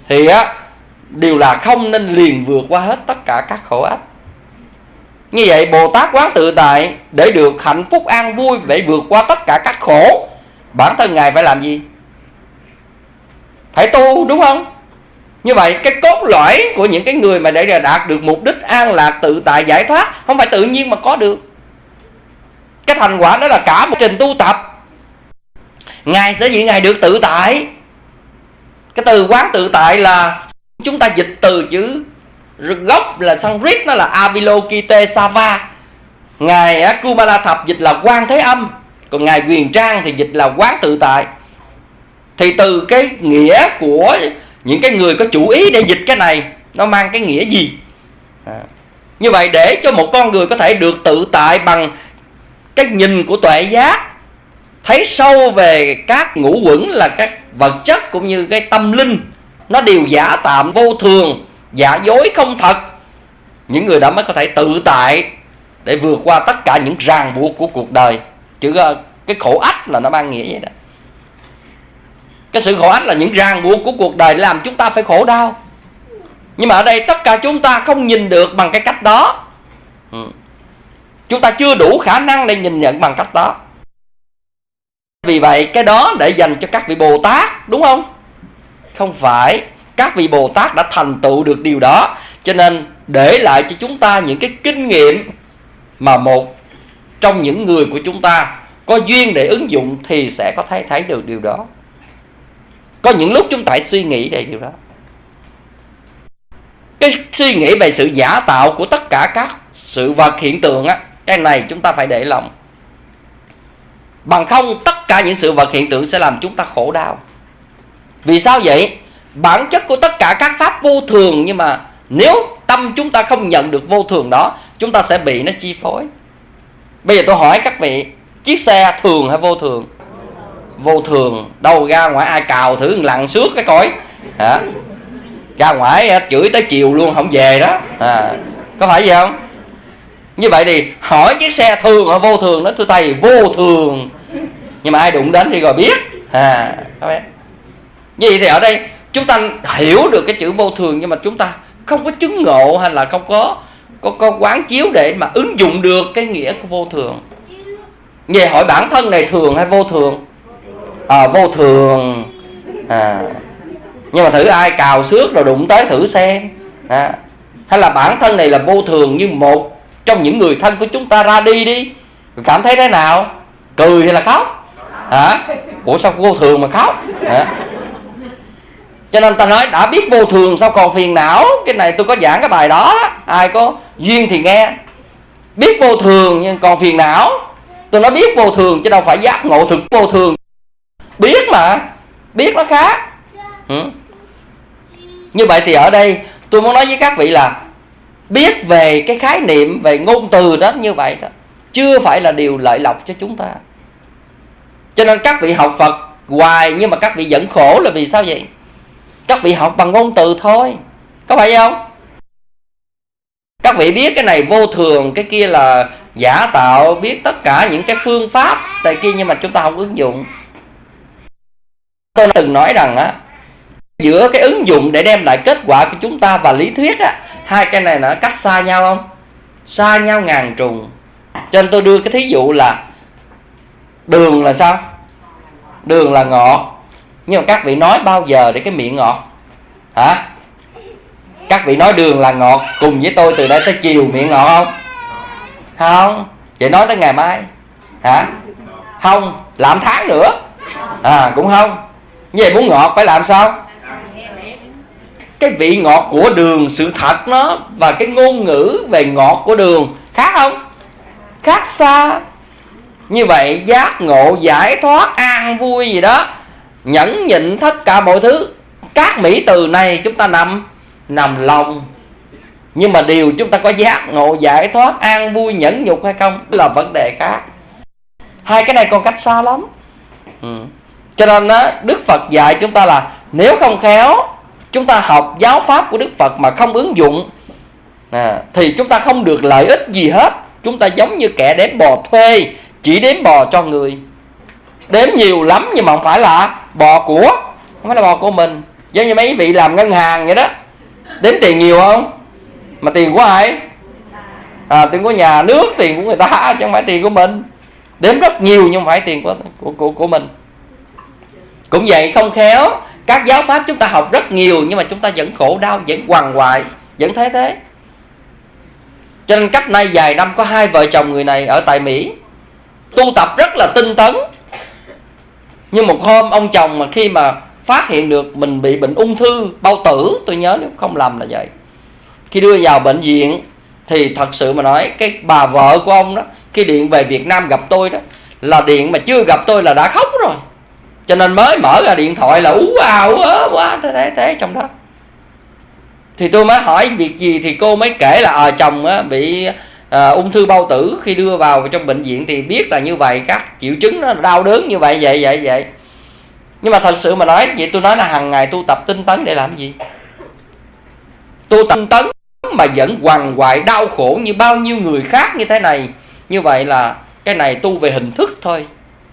thì đều là không nên liền vượt qua hết tất cả các khổ ách. Như vậy Bồ Tát quán tự tại để được hạnh phúc an vui, để vượt qua tất cả các khổ, bản thân Ngài phải làm gì? Phải tu, đúng không? Như vậy cái cốt lõi của những cái người mà để đạt được mục đích an lạc tự tại giải thoát không phải tự nhiên mà có được. Cái thành quả đó là cả một trình tu tập. Ngài sẽ dĩ Ngài được tự tại. Cái từ quán tự tại là chúng ta dịch từ chữ gốc là Sanskrit, nó là Avalokitesava. Ngài Kumara Thập dịch là Quan Thế Âm, còn Ngài Quyền Trang thì dịch là quán tự tại. Thì từ cái nghĩa của những cái người có chủ ý để dịch cái này, nó mang cái nghĩa gì? Như vậy để cho một con người có thể được tự tại bằng cái nhìn của tuệ giác, thấy sâu về các ngũ uẩn là các vật chất cũng như cái tâm linh, nó đều giả tạm, vô thường, giả dối, không thật, những người đó mới có thể tự tại để vượt qua tất cả những ràng buộc của cuộc đời. Chứ cái khổ ách là nó mang nghĩa vậy đó. Cái sự khổ ách là những ràng buộc của cuộc đời làm chúng ta phải khổ đau. Nhưng mà ở đây tất cả chúng ta không nhìn được bằng cái cách đó. Chúng ta chưa đủ khả năng để nhìn nhận bằng cách đó. Vì vậy cái đó để dành cho các vị Bồ Tát, đúng không? Không phải. Các vị Bồ Tát đã thành tựu được điều đó, cho nên để lại cho chúng ta những cái kinh nghiệm mà một trong những người của chúng ta có duyên để ứng dụng thì sẽ có thể thấy được điều đó. Có những lúc chúng ta phải suy nghĩ về điều đó. Cái suy nghĩ về sự giả tạo của tất cả các sự vật hiện tượng cái này chúng ta phải để lòng. Bằng không tất cả những sự vật hiện tượng sẽ làm chúng ta khổ đau. Vì sao vậy? Bản chất của tất cả các pháp vô thường, nhưng mà nếu tâm chúng ta không nhận được vô thường đó, chúng ta sẽ bị nó chi phối. Bây giờ tôi hỏi các vị, chiếc xe thường hay vô thường? Vô thường. Đâu ra ngoài ai cào thử lần suốt cái coi hả? Ra ngoài chửi tới chiều luôn không về đó. Có phải vậy không? Như vậy thì hỏi chiếc xe thường hay vô thường đó, thưa thầy vô thường. Nhưng mà ai đụng đến thì rồi biết. Như vậy thì ở đây chúng ta hiểu được cái chữ vô thường, nhưng mà chúng ta không có chứng ngộ hay là không có quán chiếu để mà ứng dụng được cái nghĩa của vô thường. Về hỏi bản thân này thường hay vô thường? Vô thường. Nhưng mà thử ai cào xước rồi đụng tới thử xem. Hay là bản thân này là vô thường, nhưng một trong những người thân của chúng ta ra đi, cảm thấy thế nào? Cười hay là khóc? Ủa sao vô thường mà khóc? Cho nên ta nói đã biết vô thường sao còn phiền não. Cái này tôi có giảng cái bài đó, ai có duyên thì nghe. Biết vô thường nhưng còn phiền não. Tôi nói biết vô thường chứ đâu phải giác ngộ thực vô thường. Biết mà, biết nó khác. Như vậy thì ở đây tôi muốn nói với các vị là biết về cái khái niệm, về ngôn từ đó như vậy đó, chưa phải là điều lợi lộc cho chúng ta. Cho nên các vị học Phật hoài nhưng mà các vị vẫn khổ là vì sao vậy? Các vị học bằng ngôn từ thôi, có phải không? Các vị biết cái này vô thường, cái kia là giả tạo, biết tất cả những cái phương pháp tại kia, nhưng mà chúng ta không ứng dụng. Tôi từng nói rằng giữa cái ứng dụng để đem lại kết quả của chúng ta và lý thuyết hai cái này nó cách xa nhau không? Xa nhau ngàn trùng. Cho nên tôi đưa cái thí dụ là đường là sao? Đường là ngọt. Nhưng mà các vị nói bao giờ để cái miệng ngọt? Các vị nói đường là ngọt cùng với tôi từ đây tới chiều miệng ngọt không? Không. Vậy nói tới ngày mai không. Làm tháng nữa cũng không. Như vậy muốn ngọt phải làm sao? Cái vị ngọt của đường, sự thật nó và cái ngôn ngữ về ngọt của đường khác không? Khác xa. Như vậy giác ngộ, giải thoát, an vui gì đó, nhẫn nhịn tất cả mọi thứ, các mỹ từ này chúng ta nằm lòng. Nhưng mà điều chúng ta có giác ngộ, giải thoát, an vui, nhẫn nhục hay không là vấn đề khác. Hai cái này còn cách xa lắm. Cho nên Đức Phật dạy chúng ta là nếu không khéo, chúng ta học giáo pháp của Đức Phật mà không ứng dụng thì chúng ta không được lợi ích gì hết. Chúng ta giống như kẻ đếm bò thuê, chỉ đếm bò cho người. Đếm nhiều lắm nhưng mà không phải là bò của, không phải là bò của mình. Giống như mấy vị làm ngân hàng vậy đó, đếm tiền nhiều không? Mà tiền của ai? Tiền của nhà nước, tiền của người ta, chứ không phải tiền của mình. Đếm rất nhiều nhưng không phải tiền của mình. Cũng vậy, không khéo các giáo pháp chúng ta học rất nhiều, nhưng mà chúng ta vẫn khổ đau, vẫn quằn quại, vẫn thế. Cho nên cách nay vài năm có 2 vợ chồng người này ở tại Mỹ tu tập rất là tinh tấn. Nhưng một hôm ông chồng mà khi mà phát hiện được mình bị bệnh ung thư bao tử, tôi nhớ nếu không lầm là vậy, khi đưa vào bệnh viện thì thật sự mà nói, cái bà vợ của ông đó khi điện về Việt Nam gặp tôi đó, là điện mà chưa gặp tôi là đã khóc rồi. Cho nên mới mở ra điện thoại là quá thế trong đó. Thì tôi mới hỏi việc gì, thì cô mới kể là chồng bị ung thư bao tử, khi đưa vào trong bệnh viện thì biết là như vậy, các triệu chứng nó đau đớn như vậy. Nhưng mà thật sự mà nói vậy, tôi nói là hàng ngày tu tập tinh tấn để làm gì? Tu tập tinh tấn mà vẫn quằn quại đau khổ như bao nhiêu người khác như thế này, như vậy là cái này tu về hình thức thôi.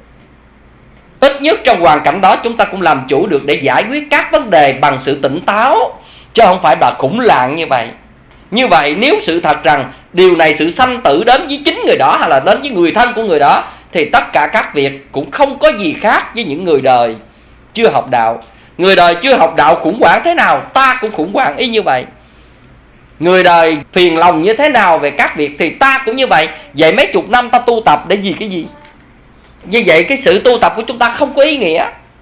Ít nhất trong hoàn cảnh đó chúng ta cũng làm chủ được để giải quyết các vấn đề bằng sự tỉnh táo, chứ không phải là khủng loạn như vậy. Như vậy nếu sự thật rằng điều này, sự sanh tử đến với chính người đó hay là đến với người thân của người đó, thì tất cả các việc cũng không có gì khác với những người đời chưa học đạo. Người đời chưa học đạo khủng hoảng thế nào, ta cũng khủng hoảng y như vậy. Người đời phiền lòng như thế nào về các việc thì ta cũng như vậy. Vậy mấy chục năm ta tu tập để vì cái gì? Như vậy cái sự tu tập của chúng ta không có ý nghĩa.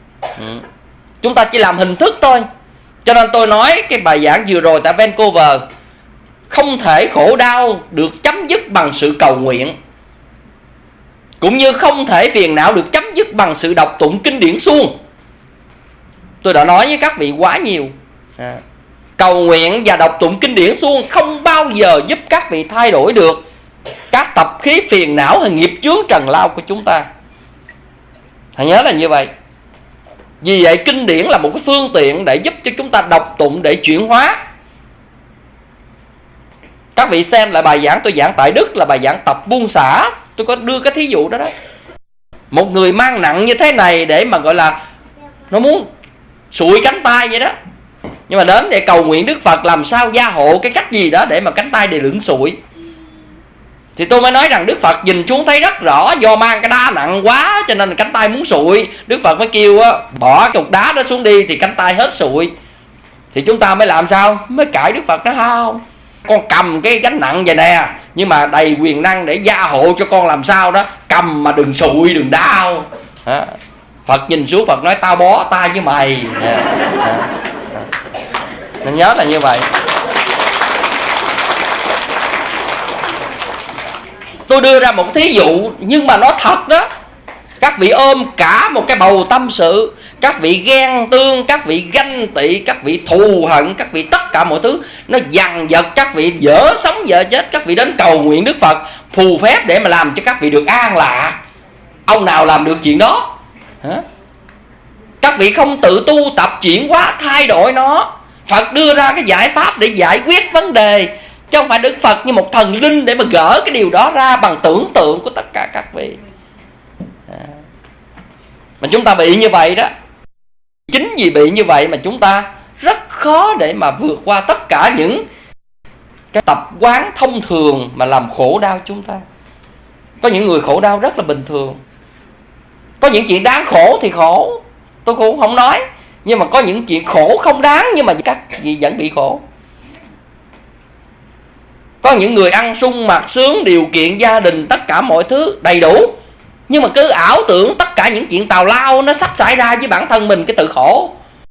Chúng ta chỉ làm hình thức thôi. Cho nên tôi nói cái bài giảng vừa rồi tại Vancouver, không thể khổ đau được chấm dứt bằng sự cầu nguyện, cũng như không thể phiền não được chấm dứt bằng sự đọc tụng kinh điển suông. Tôi đã nói với các vị quá nhiều. Cầu nguyện và đọc tụng kinh điển suông không bao giờ giúp các vị thay đổi được các tập khí phiền não hay nghiệp chướng trần lao của chúng ta. Hãy nhớ là như vậy. Vì vậy kinh điển là một cái phương tiện để giúp cho chúng ta đọc tụng để chuyển hóa. Các vị xem lại bài giảng tôi giảng tại Đức là bài giảng tập buông xả, tôi có đưa cái thí dụ đó. Một người mang nặng như thế này để mà gọi là nó muốn sụi cánh tay vậy đó, nhưng mà đến để cầu nguyện Đức Phật làm sao gia hộ cái cách gì đó để mà cánh tay đều lửng sụi. Thì tôi mới nói rằng Đức Phật nhìn xuống thấy rất rõ, do mang cái đá nặng quá cho nên cánh tay muốn sụi. Đức Phật mới kêu bỏ cục đá đó xuống đi thì cánh tay hết sụi. Thì chúng ta mới làm sao? Mới cãi Đức Phật, nói không, con cầm cái gánh nặng vậy nè, nhưng mà đầy quyền năng để gia hộ cho con làm sao đó, cầm mà đừng sụi đừng đau. Phật nhìn xuống, Phật nói tao bó tay với mày. Nên nhớ là như vậy. Tôi đưa ra một thí dụ nhưng mà nó thật đó. Các vị ôm cả một cái bầu tâm sự, các vị ghen tương, các vị ganh tị, các vị thù hận, các vị tất cả mọi thứ nó dằn vặt các vị, dở sống dở chết. Các vị đến cầu nguyện Đức Phật phù phép để mà làm cho các vị được an lạc. Ông nào làm được chuyện đó? Các vị không tự tu tập chuyển hóa thay đổi nó. Phật đưa ra cái giải pháp để giải quyết vấn đề, chứ không phải Đức Phật như một thần linh để mà gỡ cái điều đó ra bằng tưởng tượng của tất cả các vị. Mà chúng ta bị như vậy đó. Chính vì bị như vậy mà chúng ta rất khó để mà vượt qua tất cả những cái tập quán thông thường mà làm khổ đau chúng ta. Có những người khổ đau rất là bình thường. Có những chuyện đáng khổ thì khổ, tôi cũng không nói. Nhưng mà có những chuyện khổ không đáng nhưng mà các vị vẫn bị khổ. Có những người ăn sung mặc sướng, điều kiện gia đình tất cả mọi thứ đầy đủ, nhưng mà cứ ảo tưởng tất cả những chuyện tào lao nó sắp xảy ra với bản thân mình, cái tự khổ.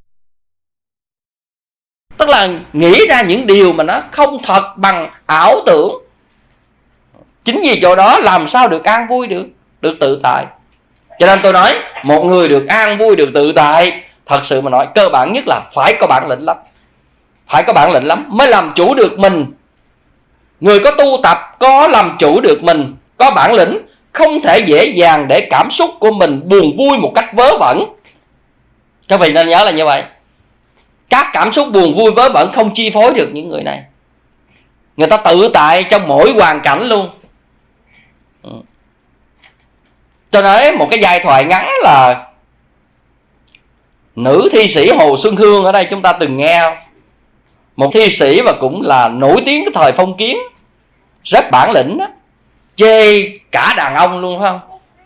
Tức là nghĩ ra những điều mà nó không thật bằng ảo tưởng. Chính vì chỗ đó làm sao được an vui được tự tại. Cho nên tôi nói một người được an vui được tự tại, thật sự mà nói cơ bản nhất là phải có bản lĩnh lắm. Phải có bản lĩnh lắm mới làm chủ được mình. Người có tu tập, có làm chủ được mình, có bản lĩnh, không thể dễ dàng để cảm xúc của mình buồn vui một cách vớ vẩn. Các vị nên nhớ là như vậy. Các cảm xúc buồn vui vớ vẩn không chi phối được những người này. Người ta tự tại trong mỗi hoàn cảnh luôn. Tôi nói một cái giai thoại ngắn là Nữ thi sĩ Hồ Xuân Hương ở đây chúng ta từng nghe không? Một thi sĩ và cũng là nổi tiếng cái thời phong kiến, rất bản lĩnh đó, chê cả đàn ông luôn phải không?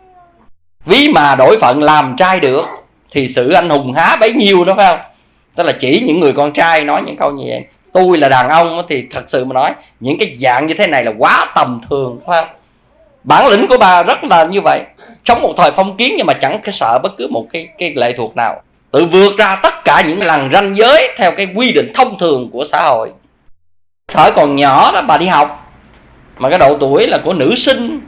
Ví mà đổi phận làm trai được thì sự anh hùng há bấy nhiêu đó phải không? Tức là chỉ những người con trai nói những câu như vậy. Tôi là đàn ông thì thật sự mà nói những cái dạng như thế này là quá tầm thường phải không? Bản lĩnh của bà rất là như vậy, sống một thời phong kiến nhưng mà chẳng cái sợ bất cứ một cái lệ thuộc nào, tự vượt ra tất cả những lằn ranh giới theo cái quy định thông thường của xã hội. Thời còn nhỏ đó bà đi học, mà cái độ tuổi là của nữ sinh,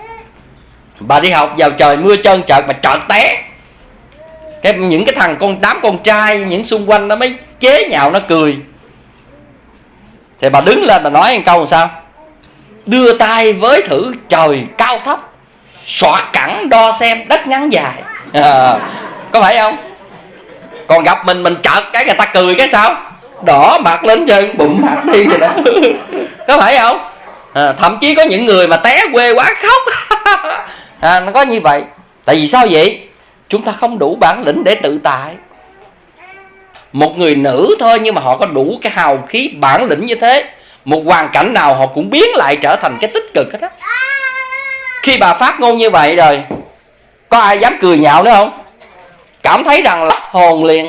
bà đi học vào trời mưa trơn trợt mà trợt té. Những cái thằng đám con trai những xung quanh nó mới chế nhạo nó cười. Thì bà đứng lên bà nói một câu làm sao? Đưa tay với thử trời cao thấp, soạt cẳng đo xem đất ngắn dài. Có phải không? Còn gặp mình chợt cái người ta cười cái sao? Đỏ mặt lên chân bụng mặt đi rồi đó. Có phải không? Thậm chí có những người mà té quê quá khóc. Nó có như vậy. Tại vì sao vậy? Chúng ta không đủ bản lĩnh để tự tại. Một người nữ thôi nhưng mà họ có đủ cái hào khí bản lĩnh như thế, một hoàn cảnh nào họ cũng biến lại trở thành cái tích cực hết đó. Khi bà phát ngôn như vậy rồi, có ai dám cười nhạo nữa không? Cảm thấy rằng là hồn liền,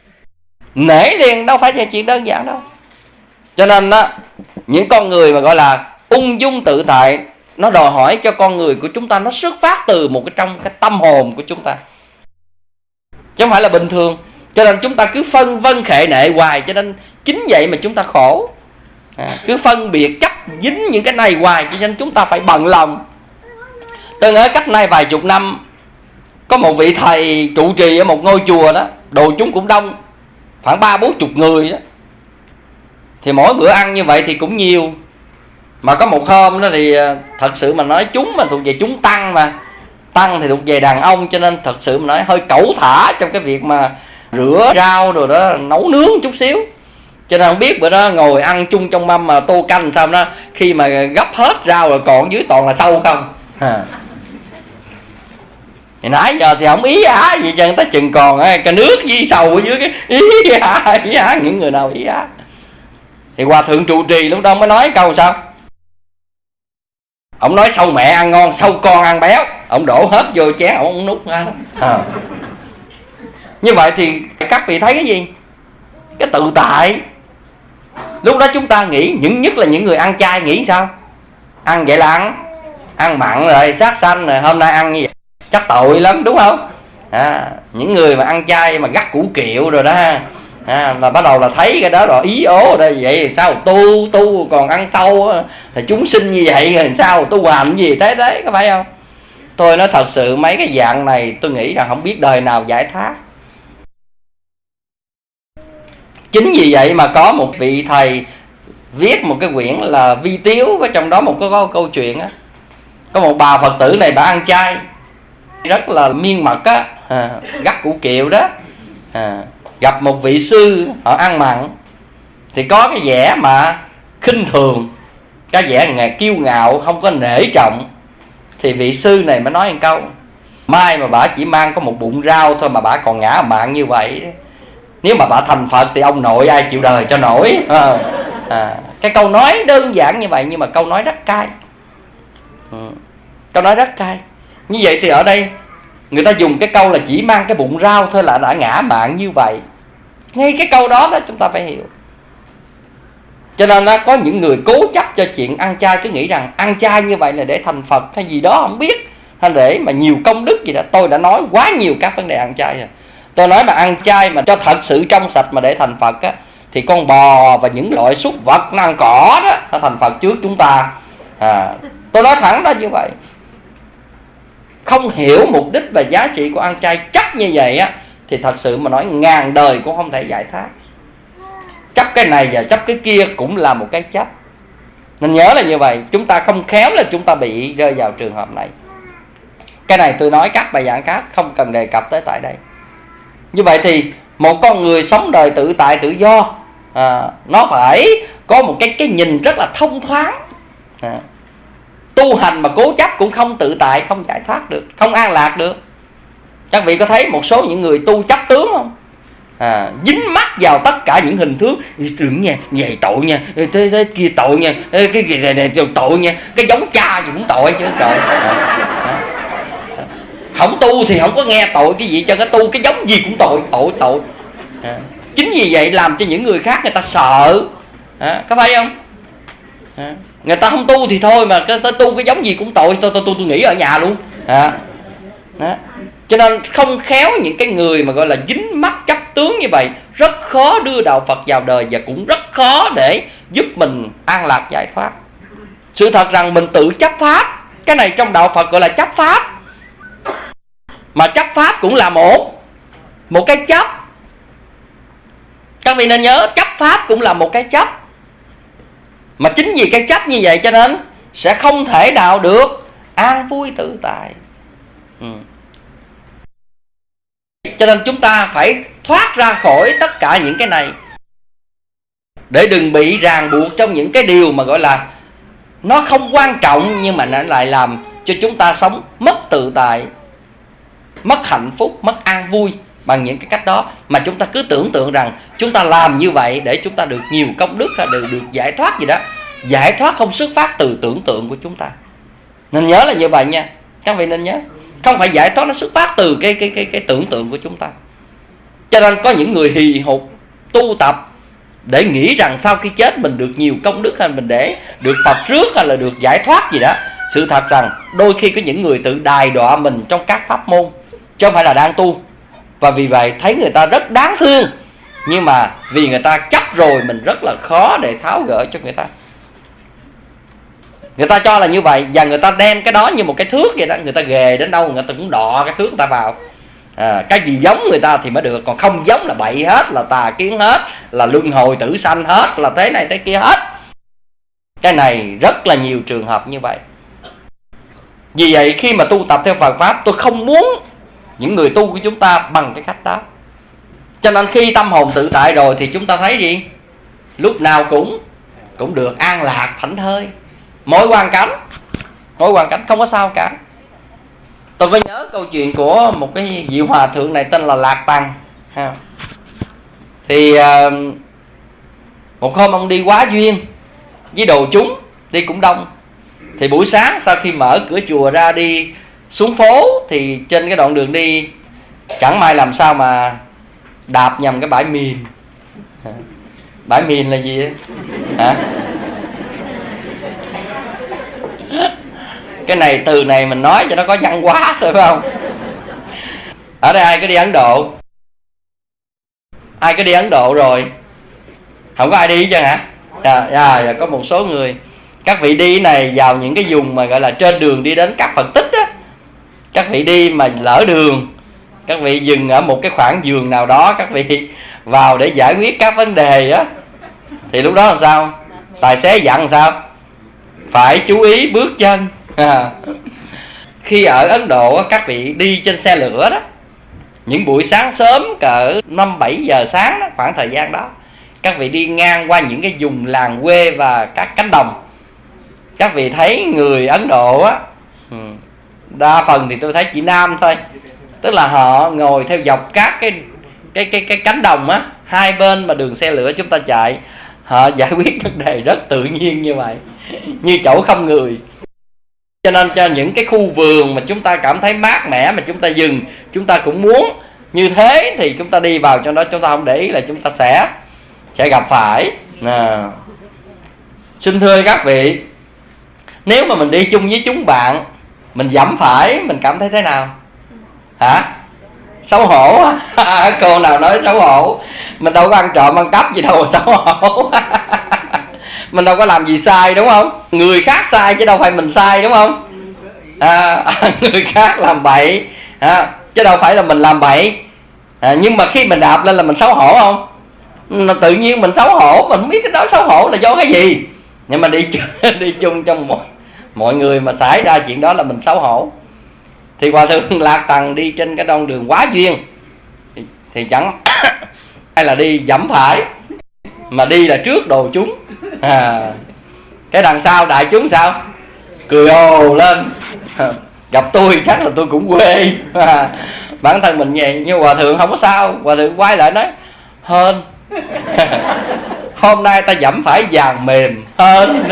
nể liền, đâu phải là chuyện đơn giản đâu. Cho nên đó, những con người mà gọi là ung dung tự tại, nó đòi hỏi cho con người của chúng ta nó xuất phát từ một cái trong cái tâm hồn của chúng ta, chứ không phải là bình thường. Cho nên chúng ta cứ phân vân khệ nệ hoài, cho nên chính vậy mà chúng ta khổ. Cứ phân biệt chấp dính những cái này hoài, cho nên chúng ta phải bận lòng. Tôi nhớ cách nay vài chục năm, có một vị thầy trụ trì ở một ngôi chùa đó, đồ chúng cũng đông, khoảng 30-40 người đó. Thì mỗi bữa ăn như vậy thì cũng nhiều. Mà có một hôm đó thì thật sự mà nói chúng mà thuộc về chúng tăng, mà tăng thì thuộc về đàn ông, cho nên thật sự mà nói hơi cẩu thả trong cái việc mà rửa rau rồi đó, nấu nướng chút xíu. Cho nên không biết bữa đó ngồi ăn chung trong mâm mà tô canh sao đó, khi mà gấp hết rau rồi còn dưới toàn là sâu không. Thì nãy giờ thì không ý á gì chân, tới chừng còn cái nước với sầu ở dưới cái ý á, những người nào ý á. Thì hòa thượng trụ trì lúc đó mới nói câu sao? Ông nói sâu mẹ ăn ngon, sâu con ăn béo. Ông đổ hết vô chén, ông nút ra đó. Như vậy thì các vị thấy cái gì? Cái tự tại. Lúc đó chúng ta nghĩ, nhất là những người ăn chay nghĩ sao? Ăn vậy là ăn mặn rồi, sát sanh rồi, hôm nay ăn như vậy chắc tội lắm, đúng không? Những người mà ăn chay mà gắt củ kiệu rồi đó là bắt đầu là thấy cái đó rồi ý ố rồi, vậy sao tu còn ăn sâu là chúng sinh như vậy rồi sao tu làm gì thế đấy, có phải không? Tôi nói thật sự mấy cái dạng này tôi nghĩ rằng không biết đời nào giải thoát. Chính vì vậy mà có một vị thầy viết một cái quyển là Vi Tiếu, có trong đó có câu chuyện á, có một bà Phật tử này bà ăn chay rất là miên mật á, gắt củ kiệu đó, gặp một vị sư họ ăn mặn, thì có cái vẻ mà khinh thường, cái vẻ kiêu ngạo, không có nể trọng. Thì vị sư này mới nói một câu: mai mà bà chỉ mang có một bụng rau thôi mà bà còn ngã mạng như vậy, nếu mà bà thành Phật thì ông nội ai chịu đời cho nổi. Cái câu nói đơn giản như vậy nhưng mà câu nói rất cay. Câu nói rất cay. Như vậy thì ở đây người ta dùng cái câu là chỉ mang cái bụng rau thôi là đã ngã mạng như vậy. Ngay cái câu đó chúng ta phải hiểu. Cho nên có những người cố chấp cho chuyện ăn chay, cứ nghĩ rằng ăn chay như vậy là để thành Phật hay gì đó không biết, hay để mà nhiều công đức gì đó. Tôi đã nói quá nhiều các vấn đề ăn chay rồi. Tôi nói mà ăn chay mà cho thật sự trong sạch mà để thành Phật á, thì con bò và những loại súc vật nó ăn cỏ đó nó thành Phật trước chúng ta. Tôi nói thẳng ra như vậy. Không hiểu mục đích và giá trị của ăn chay chấp như vậy á, thì thật sự mà nói ngàn đời cũng không thể giải thoát. Chấp cái này và chấp cái kia cũng là một cái chấp. Nên nhớ là như vậy. Chúng ta không khéo là chúng ta bị rơi vào trường hợp này. Cái này tôi nói các bài giảng khác, không cần đề cập tới tại đây. Như vậy thì một con người sống đời tự tại tự do, nó phải có một cái nhìn rất là thông thoáng. Tu hành mà cố chấp cũng không tự tại, không giải thoát được, không an lạc được. Các vị có thấy một số những người tu chấp tướng không? dính mắc vào tất cả những hình thức. Đừng nha, vậy tội nha, thế kia tội nha, cái này tội nha, cái giống cha gì cũng tội chứ trời. Không tu thì không có nghe tội cái gì, cho cái tu cái giống gì cũng tội. Chính vì vậy làm cho những người khác người ta sợ, có phải không? Người ta không tu thì thôi, mà ta tu cái giống gì cũng tội, tôi nghỉ ở nhà luôn. Đó. Cho nên không khéo những cái người mà gọi là dính mắc chấp tướng như vậy rất khó đưa đạo Phật vào đời, và cũng rất khó để giúp mình an lạc giải thoát. Sự thật rằng mình tự chấp pháp, cái này trong đạo Phật gọi là chấp pháp. Mà chấp pháp cũng là một cái chấp. Các vị nên nhớ, chấp pháp cũng là một cái chấp. Mà chính vì cái chấp như vậy cho nên sẽ không thể nào được an vui tự tại. Cho nên chúng ta phải thoát ra khỏi tất cả những cái này, để đừng bị ràng buộc trong những cái điều mà gọi là nó không quan trọng, nhưng mà nó lại làm cho chúng ta sống mất tự tại, mất hạnh phúc, mất an vui bằng những cái cách đó. Mà chúng ta cứ tưởng tượng rằng chúng ta làm như vậy để chúng ta được nhiều công đức hay được giải thoát gì đó. Giải thoát không xuất phát từ tưởng tượng của chúng ta, nên nhớ là như vậy nha. Các vị nên nhớ, không phải giải thoát nó xuất phát từ cái tưởng tượng của chúng ta. Cho nên có những người hì hục tu tập để nghĩ rằng sau khi chết mình được nhiều công đức, hay mình để được Phật rước, hay là được giải thoát gì đó. Sự thật rằng đôi khi có những người tự đài đọa mình trong các pháp môn, chứ không phải là đang tu. Và vì vậy thấy người ta rất đáng thương, nhưng mà vì người ta chấp rồi, mình rất là khó để tháo gỡ cho người ta. Người ta cho là như vậy, và người ta đem cái đó như một cái thước vậy đó. Người ta ghề đến đâu người ta cũng đọ cái thước người ta vào. Cái gì giống người ta thì mới được, còn không giống là bậy hết, là tà kiến hết, là luân hồi tử sanh hết, là thế này thế kia hết. Cái này rất là nhiều trường hợp như vậy. Vì vậy khi mà tu tập theo Phật Pháp, tôi không muốn những người tu của chúng ta bằng cái cách đó. Cho nên khi tâm hồn tự tại rồi thì chúng ta thấy gì? Lúc nào cũng được an lạc thảnh thơi. Mỗi hoàn cảnh không có sao cả. Tôi có nhớ câu chuyện của một cái vị hòa thượng này tên là Lạc Tăng. Thì một hôm ông đi quá duyên với đồ chúng, đi cũng đông. Thì buổi sáng sau khi mở cửa chùa ra đi xuống phố, thì trên cái đoạn đường đi chẳng may làm sao mà đạp nhầm cái bãi mìn. Bãi mìn là gì hả? Cái này từ này mình nói cho nó có văn hóa rồi phải không? Ở đây ai có đi Ấn Độ? Ai có đi Ấn Độ rồi? Không có ai đi chứ hả? Có một số người. Các vị đi này vào những cái vùng mà gọi là trên đường đi đến các Phật tích á. Các vị đi mà lỡ đường, các vị dừng ở một cái khoảng vườn nào đó, các vị vào để giải quyết các vấn đề á, thì lúc đó làm sao? Tài xế dặn làm sao? Phải chú ý bước chân. Khi ở Ấn Độ các vị đi trên xe lửa đó, những buổi sáng sớm cỡ 5-7 giờ sáng đó, khoảng thời gian đó, các vị đi ngang qua những cái vùng làng quê và các cánh đồng, các vị thấy người Ấn Độ á, đa phần thì tôi thấy chỉ nam thôi, tức là họ ngồi theo dọc các cái cánh đồng á, hai bên mà đường xe lửa chúng ta chạy, họ giải quyết vấn đề rất tự nhiên như vậy, như chỗ không người. Cho nên cho những cái khu vườn mà chúng ta cảm thấy mát mẻ mà chúng ta dừng, chúng ta cũng muốn như thế, thì chúng ta đi vào trong đó, chúng ta không để ý là chúng ta sẽ gặp phải. Xin thưa các vị, nếu mà mình đi chung với chúng bạn, mình dẫm phải, mình cảm thấy thế nào? Hả? Xấu hổ. Cô nào nói xấu hổ? Mình đâu có ăn trộm ăn cắp gì đâu mà xấu hổ. Mình đâu có làm gì sai, đúng không? Người khác sai chứ đâu phải mình sai, đúng không? Người khác làm bậy, chứ đâu phải là mình làm bậy. Nhưng mà khi mình đạp lên là mình xấu hổ không? Tự nhiên mình xấu hổ, mình không biết cái đó xấu hổ là do cái gì. Nhưng mà đi chung trong mọi người mà xảy ra chuyện đó là mình xấu hổ. Thì Hòa Thượng Lạc Tằng đi trên cái con đường quá duyên thì chẳng hay là đi dẫm phải, mà đi là trước đồ chúng. Cái đằng sau đại chúng sao? Cười ồ lên. Gặp tôi chắc là tôi cũng quê. Bản thân mình vậy. Nhưng Hòa Thượng không có sao. Hòa Thượng quay lại nói: hơn. Hôm nay ta dẫm phải vàng mềm hơn.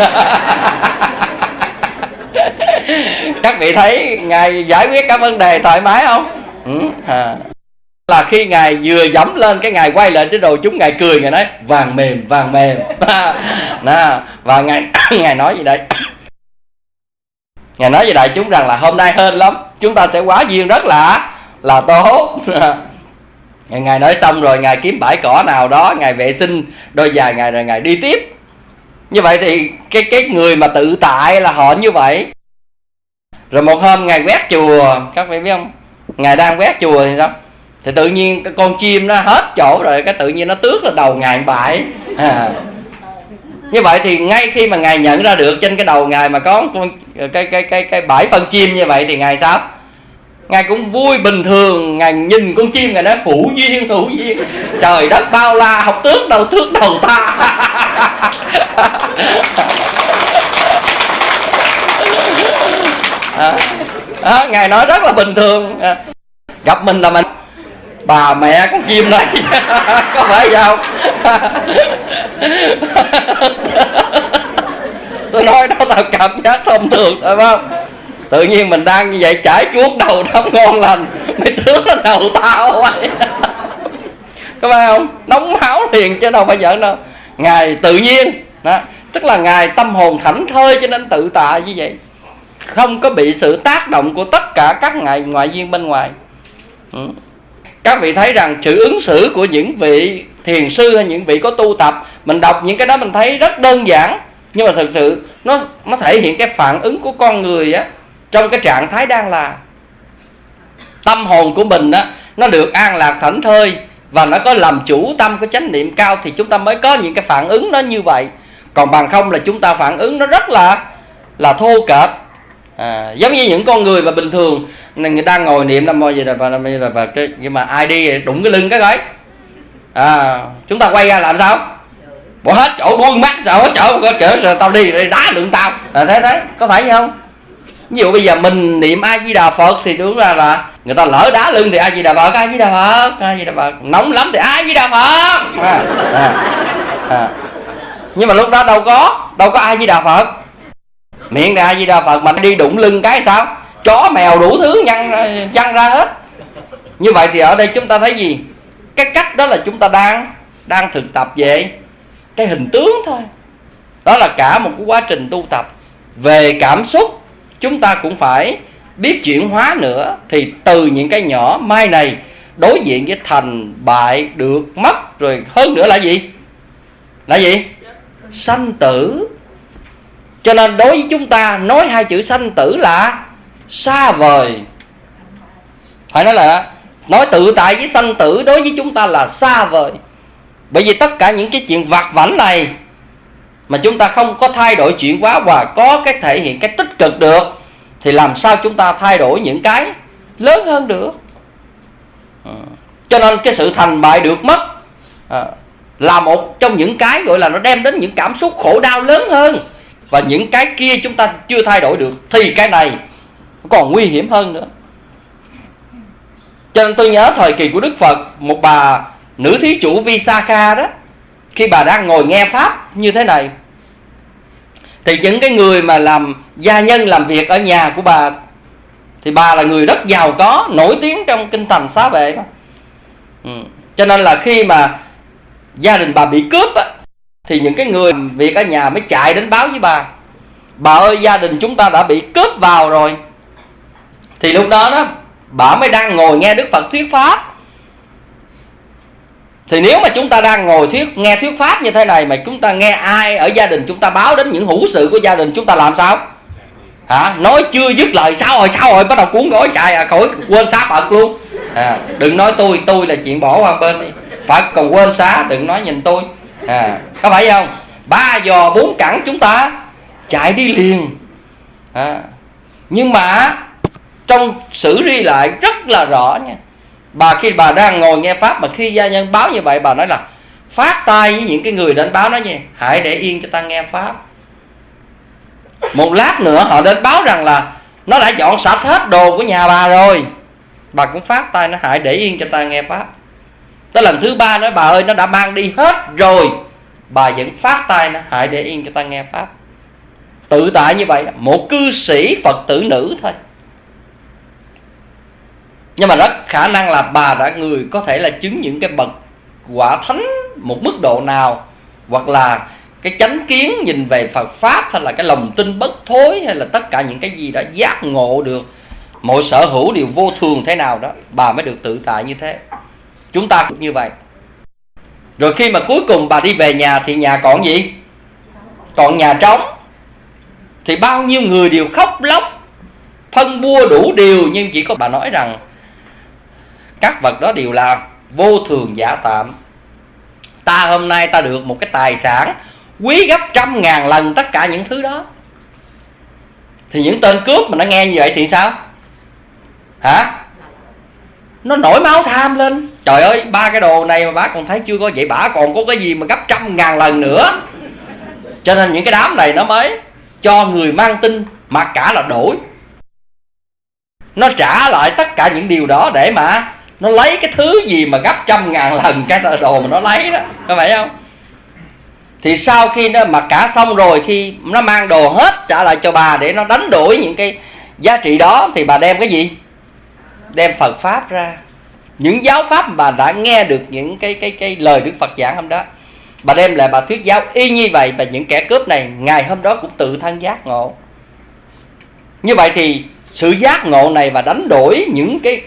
Các vị thấy Ngài giải quyết các vấn đề thoải mái không? Là khi Ngài vừa dẫm lên cái Ngài quay lại cái đồ chúng, Ngài cười, Ngài nói vàng mềm, vàng mềm. Và Ngài nói gì đây? Ngài nói với đại chúng rằng là hôm nay hên lắm, chúng ta sẽ hóa duyên rất là tốt. Ngài nói xong rồi Ngài kiếm bãi cỏ nào đó, Ngài vệ sinh đôi giày Ngài rồi Ngài đi tiếp. Như vậy thì cái người mà tự tại là họ như vậy. Rồi một hôm Ngài quét chùa, các vị biết không? Ngài đang quét chùa thì sao? Thì tự nhiên cái con chim nó hết chỗ rồi, cái tự nhiên nó tước lên đầu Ngài bãi. Như vậy thì ngay khi mà Ngài nhận ra được trên cái đầu Ngài mà có cái bãi phân chim như vậy thì Ngài sao? Ngài cũng vui bình thường. Ngài nhìn con chim, Ngài nói hữu duyên, hữu duyên. Trời đất bao la, học tước đầu ta. Ngài nói rất là bình thường. Gặp mình là mình bà mẹ con chim này. Có phải không? Tôi nói đó là cảm giác thông thường, phải không? Tự nhiên mình đang như vậy chải chuốt đầu nó ngon lành, mày tước lên đầu tao vậy. Có phải không? Nóng máu liền chứ đâu phải giỡn đâu. Ngài tự nhiên đó, tức là Ngài tâm hồn thảnh thơi cho nên tự tại như vậy, không có bị sự tác động của tất cả các ngoại duyên bên ngoài. Các vị thấy rằng sự ứng xử của những vị thiền sư hay những vị có tu tập, mình đọc những cái đó mình thấy rất đơn giản, nhưng mà thực sự nó thể hiện cái phản ứng của con người á, trong cái trạng thái đang là tâm hồn của mình á, nó được an lạc thảnh thơi và nó có làm chủ tâm, có chánh niệm cao thì chúng ta mới có những cái phản ứng nó như vậy. Còn bằng không là chúng ta phản ứng nó rất là thô kệch. Giống như những con người mà bình thường người ta ngồi niệm Nam Mô gì là nhưng mà ai đi đụng cái lưng cái gói, chúng ta quay ra làm sao? Bỏ hết chỗ, buông mắt sao hết chỗ, kiểu tao đi đá đựng tao, thế có phải không? Ví dụ bây giờ mình niệm A Di Đà Phật thì đúng ra là người ta lỡ đá lưng thì A Di Đà Phật, A Di Đà Phật, A Di Đà Phật, nóng lắm thì A Di Đà Phật. Nhưng mà lúc đó đâu có A Di Đà Phật, miệng là A Di Đà Phật mà đi đụng lưng cái sao? Chó mèo đủ thứ văng ra hết. Như vậy thì ở đây chúng ta thấy gì? Cái cách đó là chúng ta đang thực tập về cái hình tướng thôi. Đó là cả một cái quá trình tu tập. Về cảm xúc chúng ta cũng phải biết chuyển hóa nữa. Thì từ những cái nhỏ mai này đối diện với thành bại, được mất, rồi hơn nữa là gì? Là gì? Sanh tử. Cho nên đối với chúng ta nói hai chữ sanh tử là xa vời. Phải nói là nói tự tại với sanh tử đối với chúng ta là xa vời. Bởi vì tất cả những cái chuyện vặt vãnh này mà chúng ta không có thay đổi chuyển hóa và có cái thể hiện cái tích cực được thì làm sao chúng ta thay đổi những cái lớn hơn được. Cho nên cái sự thành bại được mất là một trong những cái gọi là nó đem đến những cảm xúc khổ đau lớn hơn. Và những cái kia chúng ta chưa thay đổi được thì cái này còn nguy hiểm hơn nữa. Cho nên tôi nhớ thời kỳ của Đức Phật, một bà nữ thí chủ Visakha đó, khi bà đang ngồi nghe Pháp như thế này thì những cái người mà làm gia nhân làm việc ở nhà của bà, thì bà là người rất giàu có, nổi tiếng trong kinh thành Xá Vệ đó. Cho nên là khi mà gia đình bà bị cướp á, thì những cái người việc ở nhà mới chạy đến báo với bà ơi, gia đình chúng ta đã bị cướp vào rồi. Thì lúc đó bà mới đang ngồi nghe Đức Phật thuyết Pháp. Thì nếu mà chúng ta đang ngồi nghe thuyết Pháp như thế này mà chúng ta nghe ai ở gia đình chúng ta báo đến những hữu sự của gia đình chúng ta làm sao? Nói chưa dứt lời sao rồi bắt đầu cuốn gói chạy khỏi quên xá Phật luôn. Đừng nói tôi là chuyện bỏ qua bên đi. Phật còn quên xá, đừng nói nhìn tôi. Có phải không? 3 giò 4 cẳng chúng ta chạy đi liền. Nhưng mà trong sử ri lại rất là rõ nha. Khi bà đang ngồi nghe Pháp mà khi gia nhân báo như vậy, bà nói là phát tay với những cái người đến báo, nói gì? Hãy để yên cho ta nghe Pháp. Một lát nữa họ đến báo rằng là nó đã dọn sạch hết đồ của nhà bà rồi. Bà cũng phát tay nó hãy để yên cho ta nghe Pháp. Tới lần thứ ba nói bà ơi nó đã mang đi hết rồi, bà vẫn phát tay nó, hãy để yên cho ta nghe pháp. Tự tại như vậy, một cư sĩ Phật tử nữ thôi, nhưng mà rất khả năng là bà đã người có thể là chứng những cái bậc quả thánh một mức độ nào, hoặc là cái chánh kiến nhìn về Phật Pháp, hay là cái lòng tin bất thối, hay là tất cả những cái gì đó giác ngộ được mọi sở hữu đều vô thường thế nào đó, bà mới được tự tại như thế. Chúng ta cũng như vậy. Rồi khi mà cuối cùng bà đi về nhà thì nhà còn gì? Còn nhà trống. Thì bao nhiêu người đều khóc lóc, phân bua đủ điều, nhưng chỉ có bà nói rằng các vật đó đều là vô thường giả tạm. Ta hôm nay ta được một cái tài sản quý gấp 100.000 lần tất cả những thứ đó. Thì những tên cướp mà nó nghe như vậy thì sao? Hả? Nó nổi máu tham lên. Trời ơi, 3 cái đồ này mà bả còn thấy chưa có, vậy bả còn có cái gì mà gấp 100.000 lần nữa. Cho nên những cái đám này nó mới cho người mang tin mặc cả là đổi. Nó trả lại tất cả những điều đó để mà nó lấy cái thứ gì mà gấp 100.000 lần cái đồ mà nó lấy đó, có phải không? Thì sau khi nó mặc cả xong rồi, khi nó mang đồ hết trả lại cho bà để nó đánh đổi những cái giá trị đó, thì bà đem cái gì? Đem Phật Pháp ra. Những giáo pháp mà bà đã nghe được những cái lời Đức Phật giảng hôm đó, bà đem lại bà thuyết giáo y như vậy. Và những kẻ cướp này ngày hôm đó cũng tự thân giác ngộ. Như vậy thì sự giác ngộ này và đánh đổi những cái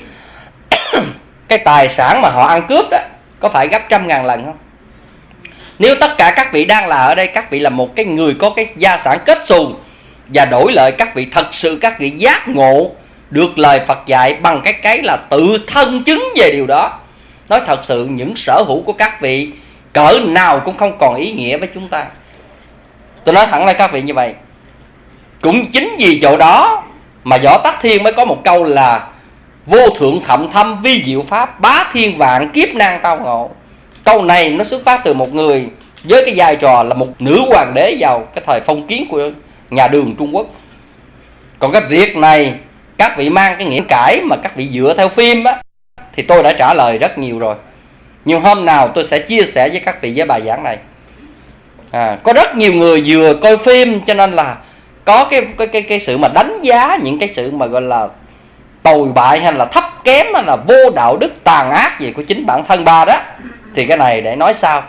cái tài sản mà họ ăn cướp đó, có phải gấp 100.000 lần không? Nếu tất cả các vị đang là ở đây, các vị là một cái người có cái gia sản kết xù, và đổi lợi các vị thật sự các vị giác ngộ được lời Phật dạy bằng cái là tự thân chứng về điều đó. Nói thật sự những sở hữu của các vị cỡ nào cũng không còn ý nghĩa với chúng ta. Tôi nói thẳng lại các vị như vậy. Cũng chính vì chỗ đó mà Võ Tắc Thiên mới có một câu là vô thượng thậm thâm vi diệu pháp, bá thiên vạn kiếp nan tao ngộ. Câu này nó xuất phát từ một người với cái vai trò là một nữ hoàng đế vào cái thời phong kiến của nhà Đường Trung Quốc. Còn cái việc này các vị mang cái nghĩa cãi mà các vị dựa theo phim á, thì tôi đã trả lời rất nhiều rồi. Nhưng hôm nào tôi sẽ chia sẻ với các vị với bài giảng này. Có rất nhiều người vừa coi phim cho nên là có cái sự mà đánh giá những cái sự mà gọi là tồi bại hay là thấp kém hay là vô đạo đức tàn ác gì của chính bản thân bà đó. Thì cái này để nói sao.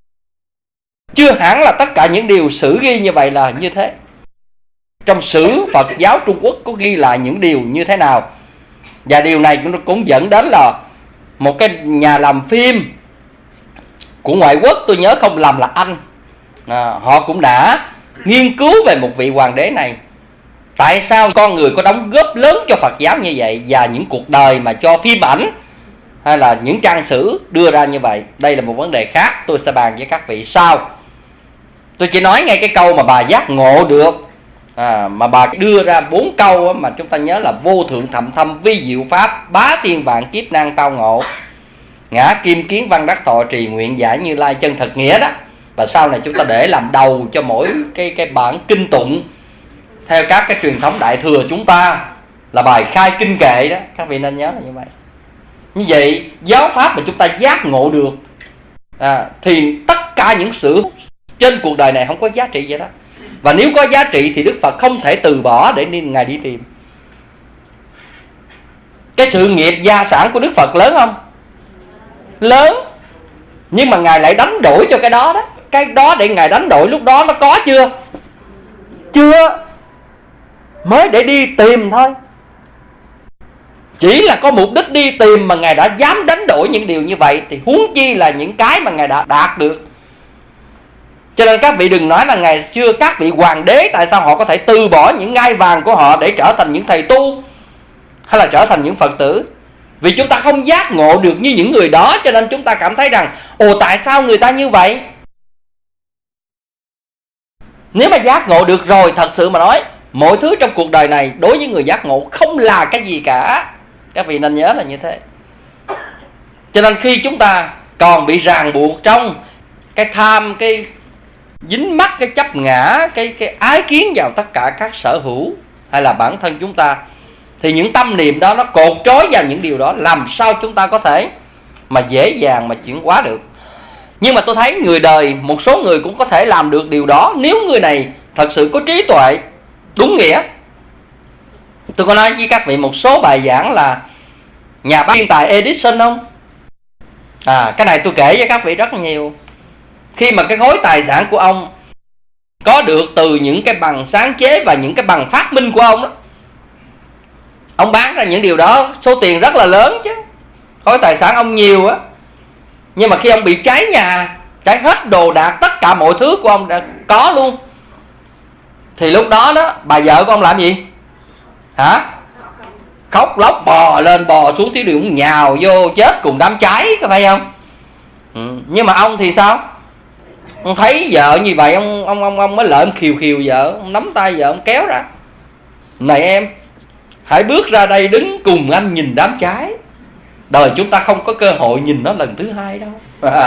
Chưa hẳn là tất cả những điều sử ghi như vậy là như thế. Trong sử Phật giáo Trung Quốc có ghi lại những điều như thế nào. Và điều này cũng dẫn đến là một cái nhà làm phim của ngoại quốc, tôi nhớ không lầm là Anh, họ cũng đã nghiên cứu về một vị hoàng đế này. Tại sao con người có đóng góp lớn cho Phật giáo như vậy, và những cuộc đời mà cho phim ảnh hay là những trang sử đưa ra như vậy. Đây là một vấn đề khác, tôi sẽ bàn với các vị sau. Tôi chỉ nói ngay cái câu mà bà giác ngộ được, mà bà đưa ra 4 câu mà chúng ta nhớ là vô thượng thậm thâm vi diệu pháp, bá thiên vạn kiếp nan tao ngộ, ngã kim kiến văn đắc thọ trì nguyện giải Như Lai chân thật nghĩa đó. Và sau này chúng ta để làm đầu cho mỗi cái bản kinh tụng theo các cái truyền thống đại thừa chúng ta là bài khai kinh kệ đó. Các vị nên nhớ là như vậy. Như vậy giáo pháp mà chúng ta giác ngộ được thì tất cả những sự trên cuộc đời này không có giá trị vậy đó. Và nếu có giá trị thì Đức Phật không thể từ bỏ để Ngài đi tìm. Cái sự nghiệp gia sản của Đức Phật lớn không? Lớn. Nhưng mà Ngài lại đánh đổi cho cái đó đó. Cái đó để Ngài đánh đổi lúc đó nó có chưa? Chưa. Mới để đi tìm thôi. Chỉ là có mục đích đi tìm mà Ngài đã dám đánh đổi những điều như vậy, thì huống chi là những cái mà Ngài đã đạt được. Cho nên các vị đừng nói là ngày xưa các vị hoàng đế tại sao họ có thể từ bỏ những ngai vàng của họ để trở thành những thầy tu hay là trở thành những Phật tử. Vì chúng ta không giác ngộ được như những người đó, cho nên chúng ta cảm thấy rằng tại sao người ta như vậy. Nếu mà giác ngộ được rồi, thật sự mà nói, mọi thứ trong cuộc đời này đối với người giác ngộ không là cái gì cả. Các vị nên nhớ là như thế. Cho nên khi chúng ta còn bị ràng buộc trong cái tham, cái dính mắc, cái chấp ngã, cái ái kiến vào tất cả các sở hữu hay là bản thân chúng ta, thì những tâm niệm đó nó cột trói vào những điều đó, làm sao chúng ta có thể mà dễ dàng mà chuyển hóa được. Nhưng mà tôi thấy người đời, một số người cũng có thể làm được điều đó nếu người này thật sự có trí tuệ đúng nghĩa. Tôi có nói với các vị một số bài giảng là nhà bác thiên tài Edison không? Cái này tôi kể với các vị rất nhiều. Khi mà cái khối tài sản của ông có được từ những cái bằng sáng chế và những cái bằng phát minh của ông đó, ông bán ra những điều đó số tiền rất là lớn chứ. Khối tài sản ông nhiều á. Nhưng mà khi ông bị cháy nhà, cháy hết đồ đạc, tất cả mọi thứ của ông đã có luôn, thì lúc đó đó bà vợ của ông làm gì? Khóc lóc bò lên bò xuống thiếu điều, ông nhào vô chết cùng đám cháy, có phải không? Nhưng mà ông thì sao? Ông thấy vợ như vậy, ông mới lợm khiều vợ, ông nắm tay vợ, ông kéo ra: này em, hãy bước ra đây đứng cùng anh nhìn đám cháy. Đời chúng ta không có cơ hội nhìn nó lần thứ hai đâu.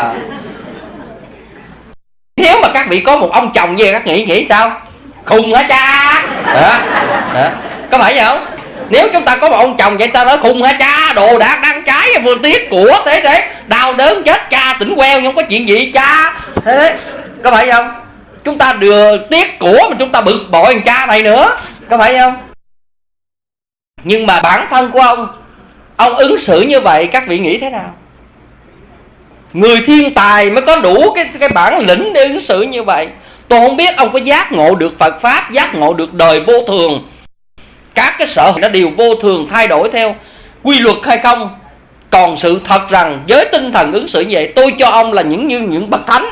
Nếu mà các vị có một ông chồng như vậy, các nghĩ sao? Khùng hả cha? Có phải vậy không? Nếu chúng ta có một ông chồng vậy, ta nói khùng hả cha, đồ đạc đang cháy, vừa tiếc của thế đau đớn chết cha, tỉnh queo, không có chuyện gì cha. Thế có phải không? Chúng ta vừa tiếc của mà chúng ta bực bội thằng cha này nữa, có phải không? Nhưng mà bản thân của ông ứng xử như vậy, các vị nghĩ thế nào? Người thiên tài mới có đủ cái bản lĩnh để ứng xử như vậy. Tôi không biết ông có giác ngộ được Phật Pháp, giác ngộ được đời vô thường, các cái sở hữu nó đều vô thường thay đổi theo quy luật hay không. Còn sự thật rằng với tinh thần ứng xử như vậy, tôi cho ông là những bậc thánh,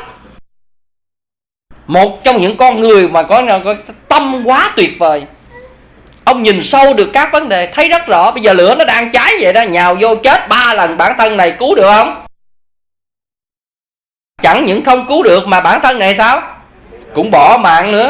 một trong những con người mà có tâm quá tuyệt vời. Ông nhìn sâu được các vấn đề, thấy rất rõ. Bây giờ lửa nó đang cháy vậy đó, nhào vô chết 3 lần, bản thân này cứu được không? Chẳng những không cứu được mà bản thân này sao? Cũng bỏ mạng nữa.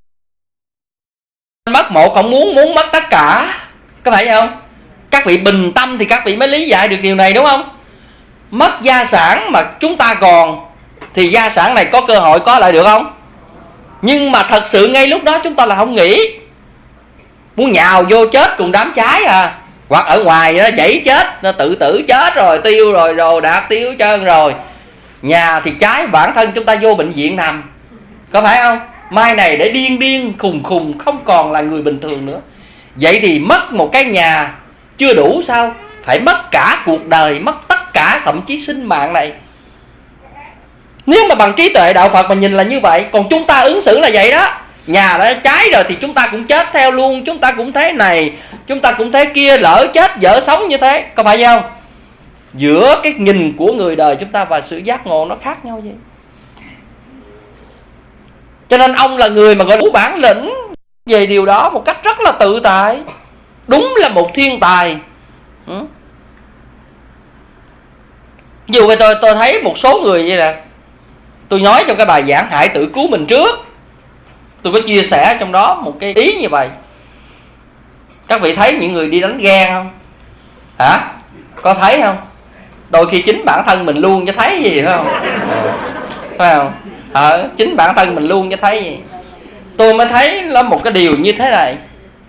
Mất một không muốn mất tất cả, có phải không? Các vị bình tâm thì các vị mới lý giải được điều này, đúng không? Mất gia sản mà chúng ta còn thì gia sản này có cơ hội có lại được không? Nhưng mà thật sự ngay lúc đó chúng ta là không nghĩ, muốn nhào vô chết cùng đám cháy hoặc ở ngoài nó chảy chết, nó tự tử chết rồi, tiêu rồi, đồ đạc tiêu trơn rồi, nhà thì cháy, bản thân chúng ta vô bệnh viện nằm, có phải không? Mai này để điên khùng không còn là người bình thường nữa. Vậy thì mất một cái nhà chưa đủ sao? Phải mất cả cuộc đời, mất tất cả, thậm chí sinh mạng này. Nếu mà bằng trí tuệ đạo Phật mà nhìn là như vậy. Còn chúng ta ứng xử là vậy đó. Nhà đã cháy rồi thì chúng ta cũng chết theo luôn. Chúng ta cũng thế này, chúng ta cũng thế kia, lỡ chết vợ sống như thế, có phải không? Giữa cái nhìn của người đời chúng ta và sự giác ngộ nó khác nhau vậy. Cho nên ông là người mà gọi đủ bản lĩnh về điều đó một cách rất là tự tại. Đúng là một thiên tài. Dù vậy tôi thấy một số người vậy nè, tôi nói trong cái bài giảng Hãy Tự Cứu Mình Trước, tôi có chia sẻ trong đó một cái ý như vậy. Các vị thấy những người đi đánh ghen không? Có thấy không? Đôi khi chính bản thân mình luôn cho thấy gì phải không? Phải không? Chính bản thân mình luôn cho thấy gì. Tôi mới thấy là một cái điều như thế này.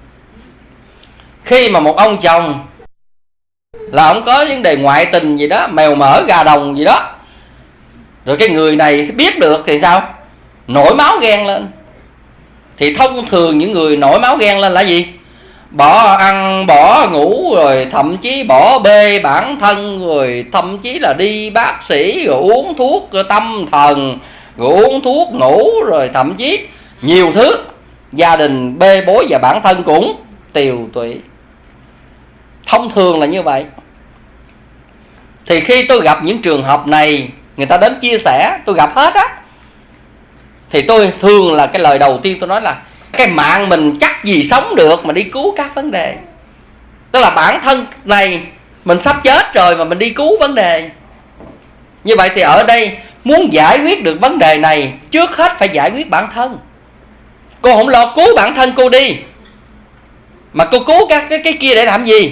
Khi mà một ông chồng là ông có vấn đề ngoại tình gì đó, mèo mỡ gà đồng gì đó, rồi cái người này biết được thì sao? Nổi máu ghen lên. Thì thông thường những người nổi máu ghen lên là gì? Bỏ ăn, bỏ ngủ, rồi thậm chí bỏ bê bản thân, rồi thậm chí là đi bác sĩ, rồi uống thuốc tâm thần, rồi uống thuốc ngủ, rồi thậm chí nhiều thứ. Gia đình bê bối và bản thân cũng tiều tụy. Thông thường là như vậy. Thì khi tôi gặp những trường hợp này, người ta đến chia sẻ, tôi gặp hết á, thì tôi thường là cái lời đầu tiên tôi nói là cái mạng mình chắc gì sống được mà đi cứu các vấn đề. Tức là bản thân này mình sắp chết rồi mà mình đi cứu vấn đề. Như vậy thì ở đây muốn giải quyết được vấn đề này, trước hết phải giải quyết bản thân. Cô không lo cứu bản thân cô đi, mà cô cứu cái kia để làm gì?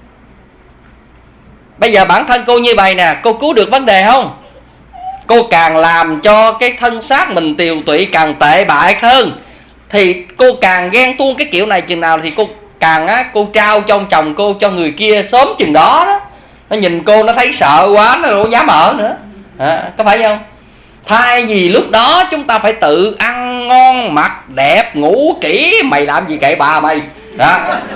Bây giờ bản thân cô như vậy nè, cô cứu được vấn đề không? Cô càng làm cho cái thân xác mình tiều tụy, càng tệ bại hơn, thì cô càng ghen tuông cái kiểu này chừng nào thì cô càng cô trao cho ông chồng cô cho người kia sớm chừng đó đó. Nó nhìn cô nó thấy sợ quá, nó đâu dám ở nữa. Có phải không? Thay vì lúc đó chúng ta phải tự ăn ngon, mặc đẹp, ngủ kỹ. Mày làm gì kệ bà mày đó.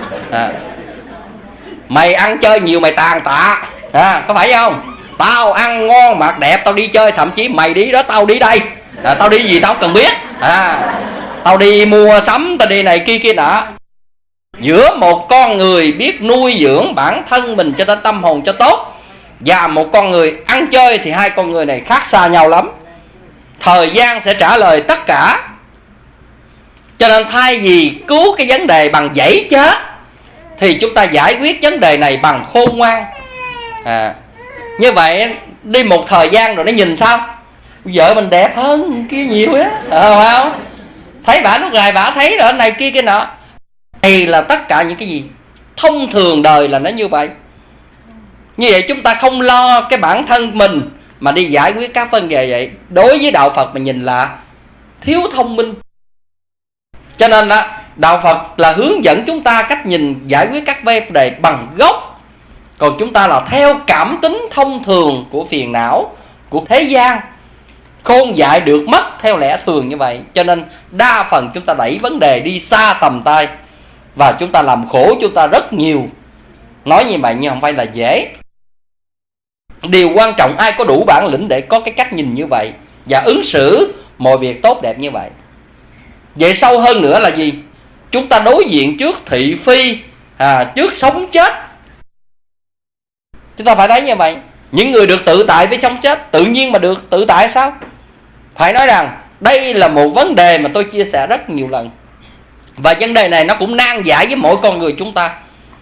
Mày ăn chơi nhiều mày tàn tạ, có phải không? Tao ăn ngon mặc đẹp, tao đi chơi, thậm chí mày đi đó tao đi đây. Tao đi gì tao cần biết. Tao đi mua sắm, tao đi này kia nọ. Giữa một con người biết nuôi dưỡng bản thân mình cho nên tâm hồn cho tốt, và một con người ăn chơi, thì hai con người này khác xa nhau lắm. Thời gian sẽ trả lời tất cả. Cho nên thay vì cứu cái vấn đề bằng giãy chết, thì chúng ta giải quyết vấn đề này bằng khôn ngoan. Như vậy đi một thời gian rồi nó nhìn sao? Vợ mình đẹp hơn kia nhiều á, phải không? Thấy bả lúc ngày bả thấy rồi này kia nọ. Đây là tất cả những cái gì thông thường đời là nó như vậy. Như vậy chúng ta không lo cái bản thân mình mà đi giải quyết các vấn đề vậy. Đối với đạo Phật mình nhìn là thiếu thông minh. Cho nên đạo Phật là hướng dẫn chúng ta cách nhìn giải quyết các vấn đề bằng gốc. Còn chúng ta là theo cảm tính thông thường của phiền não, của thế gian, khôn dại được mất theo lẽ thường như vậy. Cho nên đa phần chúng ta đẩy vấn đề đi xa tầm tay, và chúng ta làm khổ chúng ta rất nhiều. Nói như vậy nhưng không phải là dễ. Điều quan trọng ai có đủ bản lĩnh để có cái cách nhìn như vậy và ứng xử mọi việc tốt đẹp như vậy. Vậy sâu hơn nữa là gì? Chúng ta đối diện trước thị phi, trước sống chết. Chúng ta phải thấy như vậy. Những người được tự tại với sống chết, tự nhiên mà được tự tại sao? Phải nói rằng đây là một vấn đề mà tôi chia sẻ rất nhiều lần. Và vấn đề này nó cũng nan giải với mỗi con người chúng ta.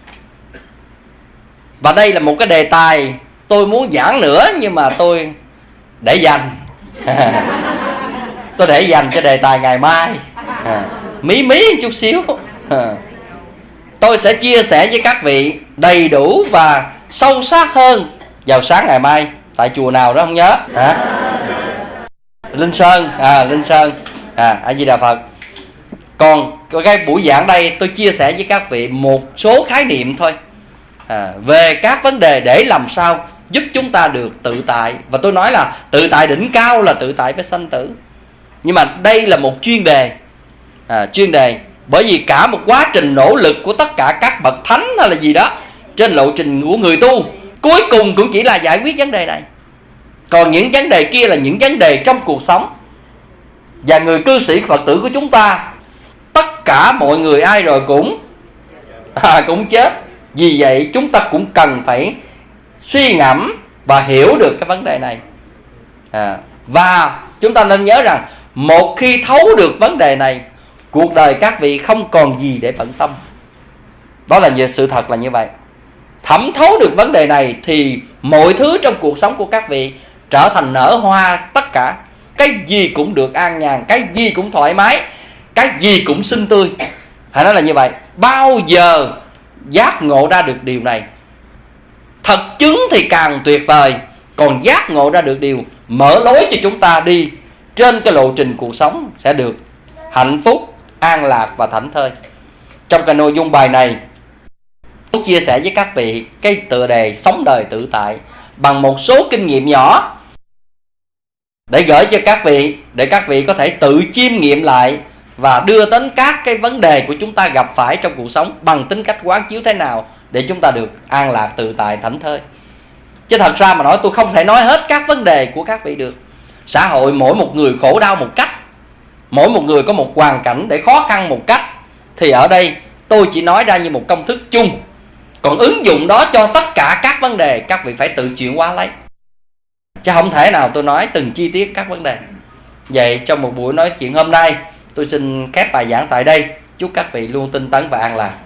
Và đây là một cái đề tài tôi muốn giảng nữa, nhưng mà tôi để dành tôi để dành cho đề tài ngày mai. Mí chút xíu. Tôi sẽ chia sẻ với các vị đầy đủ và sâu sắc hơn vào sáng ngày mai. Tại chùa nào đó không nhớ. Linh Sơn. Linh Sơn. A Di Đà Phật. Còn cái buổi giảng đây tôi chia sẻ với các vị một số khái niệm thôi, về các vấn đề để làm sao giúp chúng ta được tự tại. Và tôi nói là tự tại đỉnh cao là tự tại với sanh tử. Nhưng mà đây là một chuyên đề, chuyên đề. Bởi vì cả một quá trình nỗ lực của tất cả các bậc thánh hay là gì đó trên lộ trình của người tu, cuối cùng cũng chỉ là giải quyết vấn đề này. Còn những vấn đề kia là những vấn đề trong cuộc sống. Và người cư sĩ Phật tử của chúng ta, tất cả mọi người ai rồi cũng chết. Vì vậy chúng ta cũng cần phải suy ngẫm và hiểu được cái vấn đề này. Và chúng ta nên nhớ rằng một khi thấu được vấn đề này, cuộc đời các vị không còn gì để bận tâm. Đó là sự thật là như vậy. Thẩm thấu được vấn đề này thì mọi thứ trong cuộc sống của các vị trở thành nở hoa tất cả. Cái gì cũng được an nhàn, cái gì cũng thoải mái, cái gì cũng xinh tươi. Phải nói là như vậy. Bao giờ giác ngộ ra được điều này, thật chứng thì càng tuyệt vời. Còn giác ngộ ra được điều mở lối cho chúng ta đi trên cái lộ trình cuộc sống sẽ được hạnh phúc, an lạc và thảnh thơi. Trong cái nội dung bài này, tôi chia sẻ với các vị cái tựa đề sống đời tự tại bằng một số kinh nghiệm nhỏ để gửi cho các vị, để các vị có thể tự chiêm nghiệm lại và đưa đến các cái vấn đề của chúng ta gặp phải trong cuộc sống bằng tính cách quán chiếu thế nào để chúng ta được an lạc, tự tại, thảnh thơi. Chứ thật ra mà nói tôi không thể nói hết các vấn đề của các vị được. Xã hội mỗi một người khổ đau một cách, mỗi một người có một hoàn cảnh để khó khăn một cách. Thì ở đây tôi chỉ nói ra như một công thức chung. Còn ứng dụng đó cho tất cả các vấn đề, các vị phải tự chuyển hóa lấy. Chứ không thể nào tôi nói từng chi tiết các vấn đề. Vậy trong một buổi nói chuyện hôm nay, tôi xin khép bài giảng tại đây. Chúc các vị luôn tinh tấn và an lạc.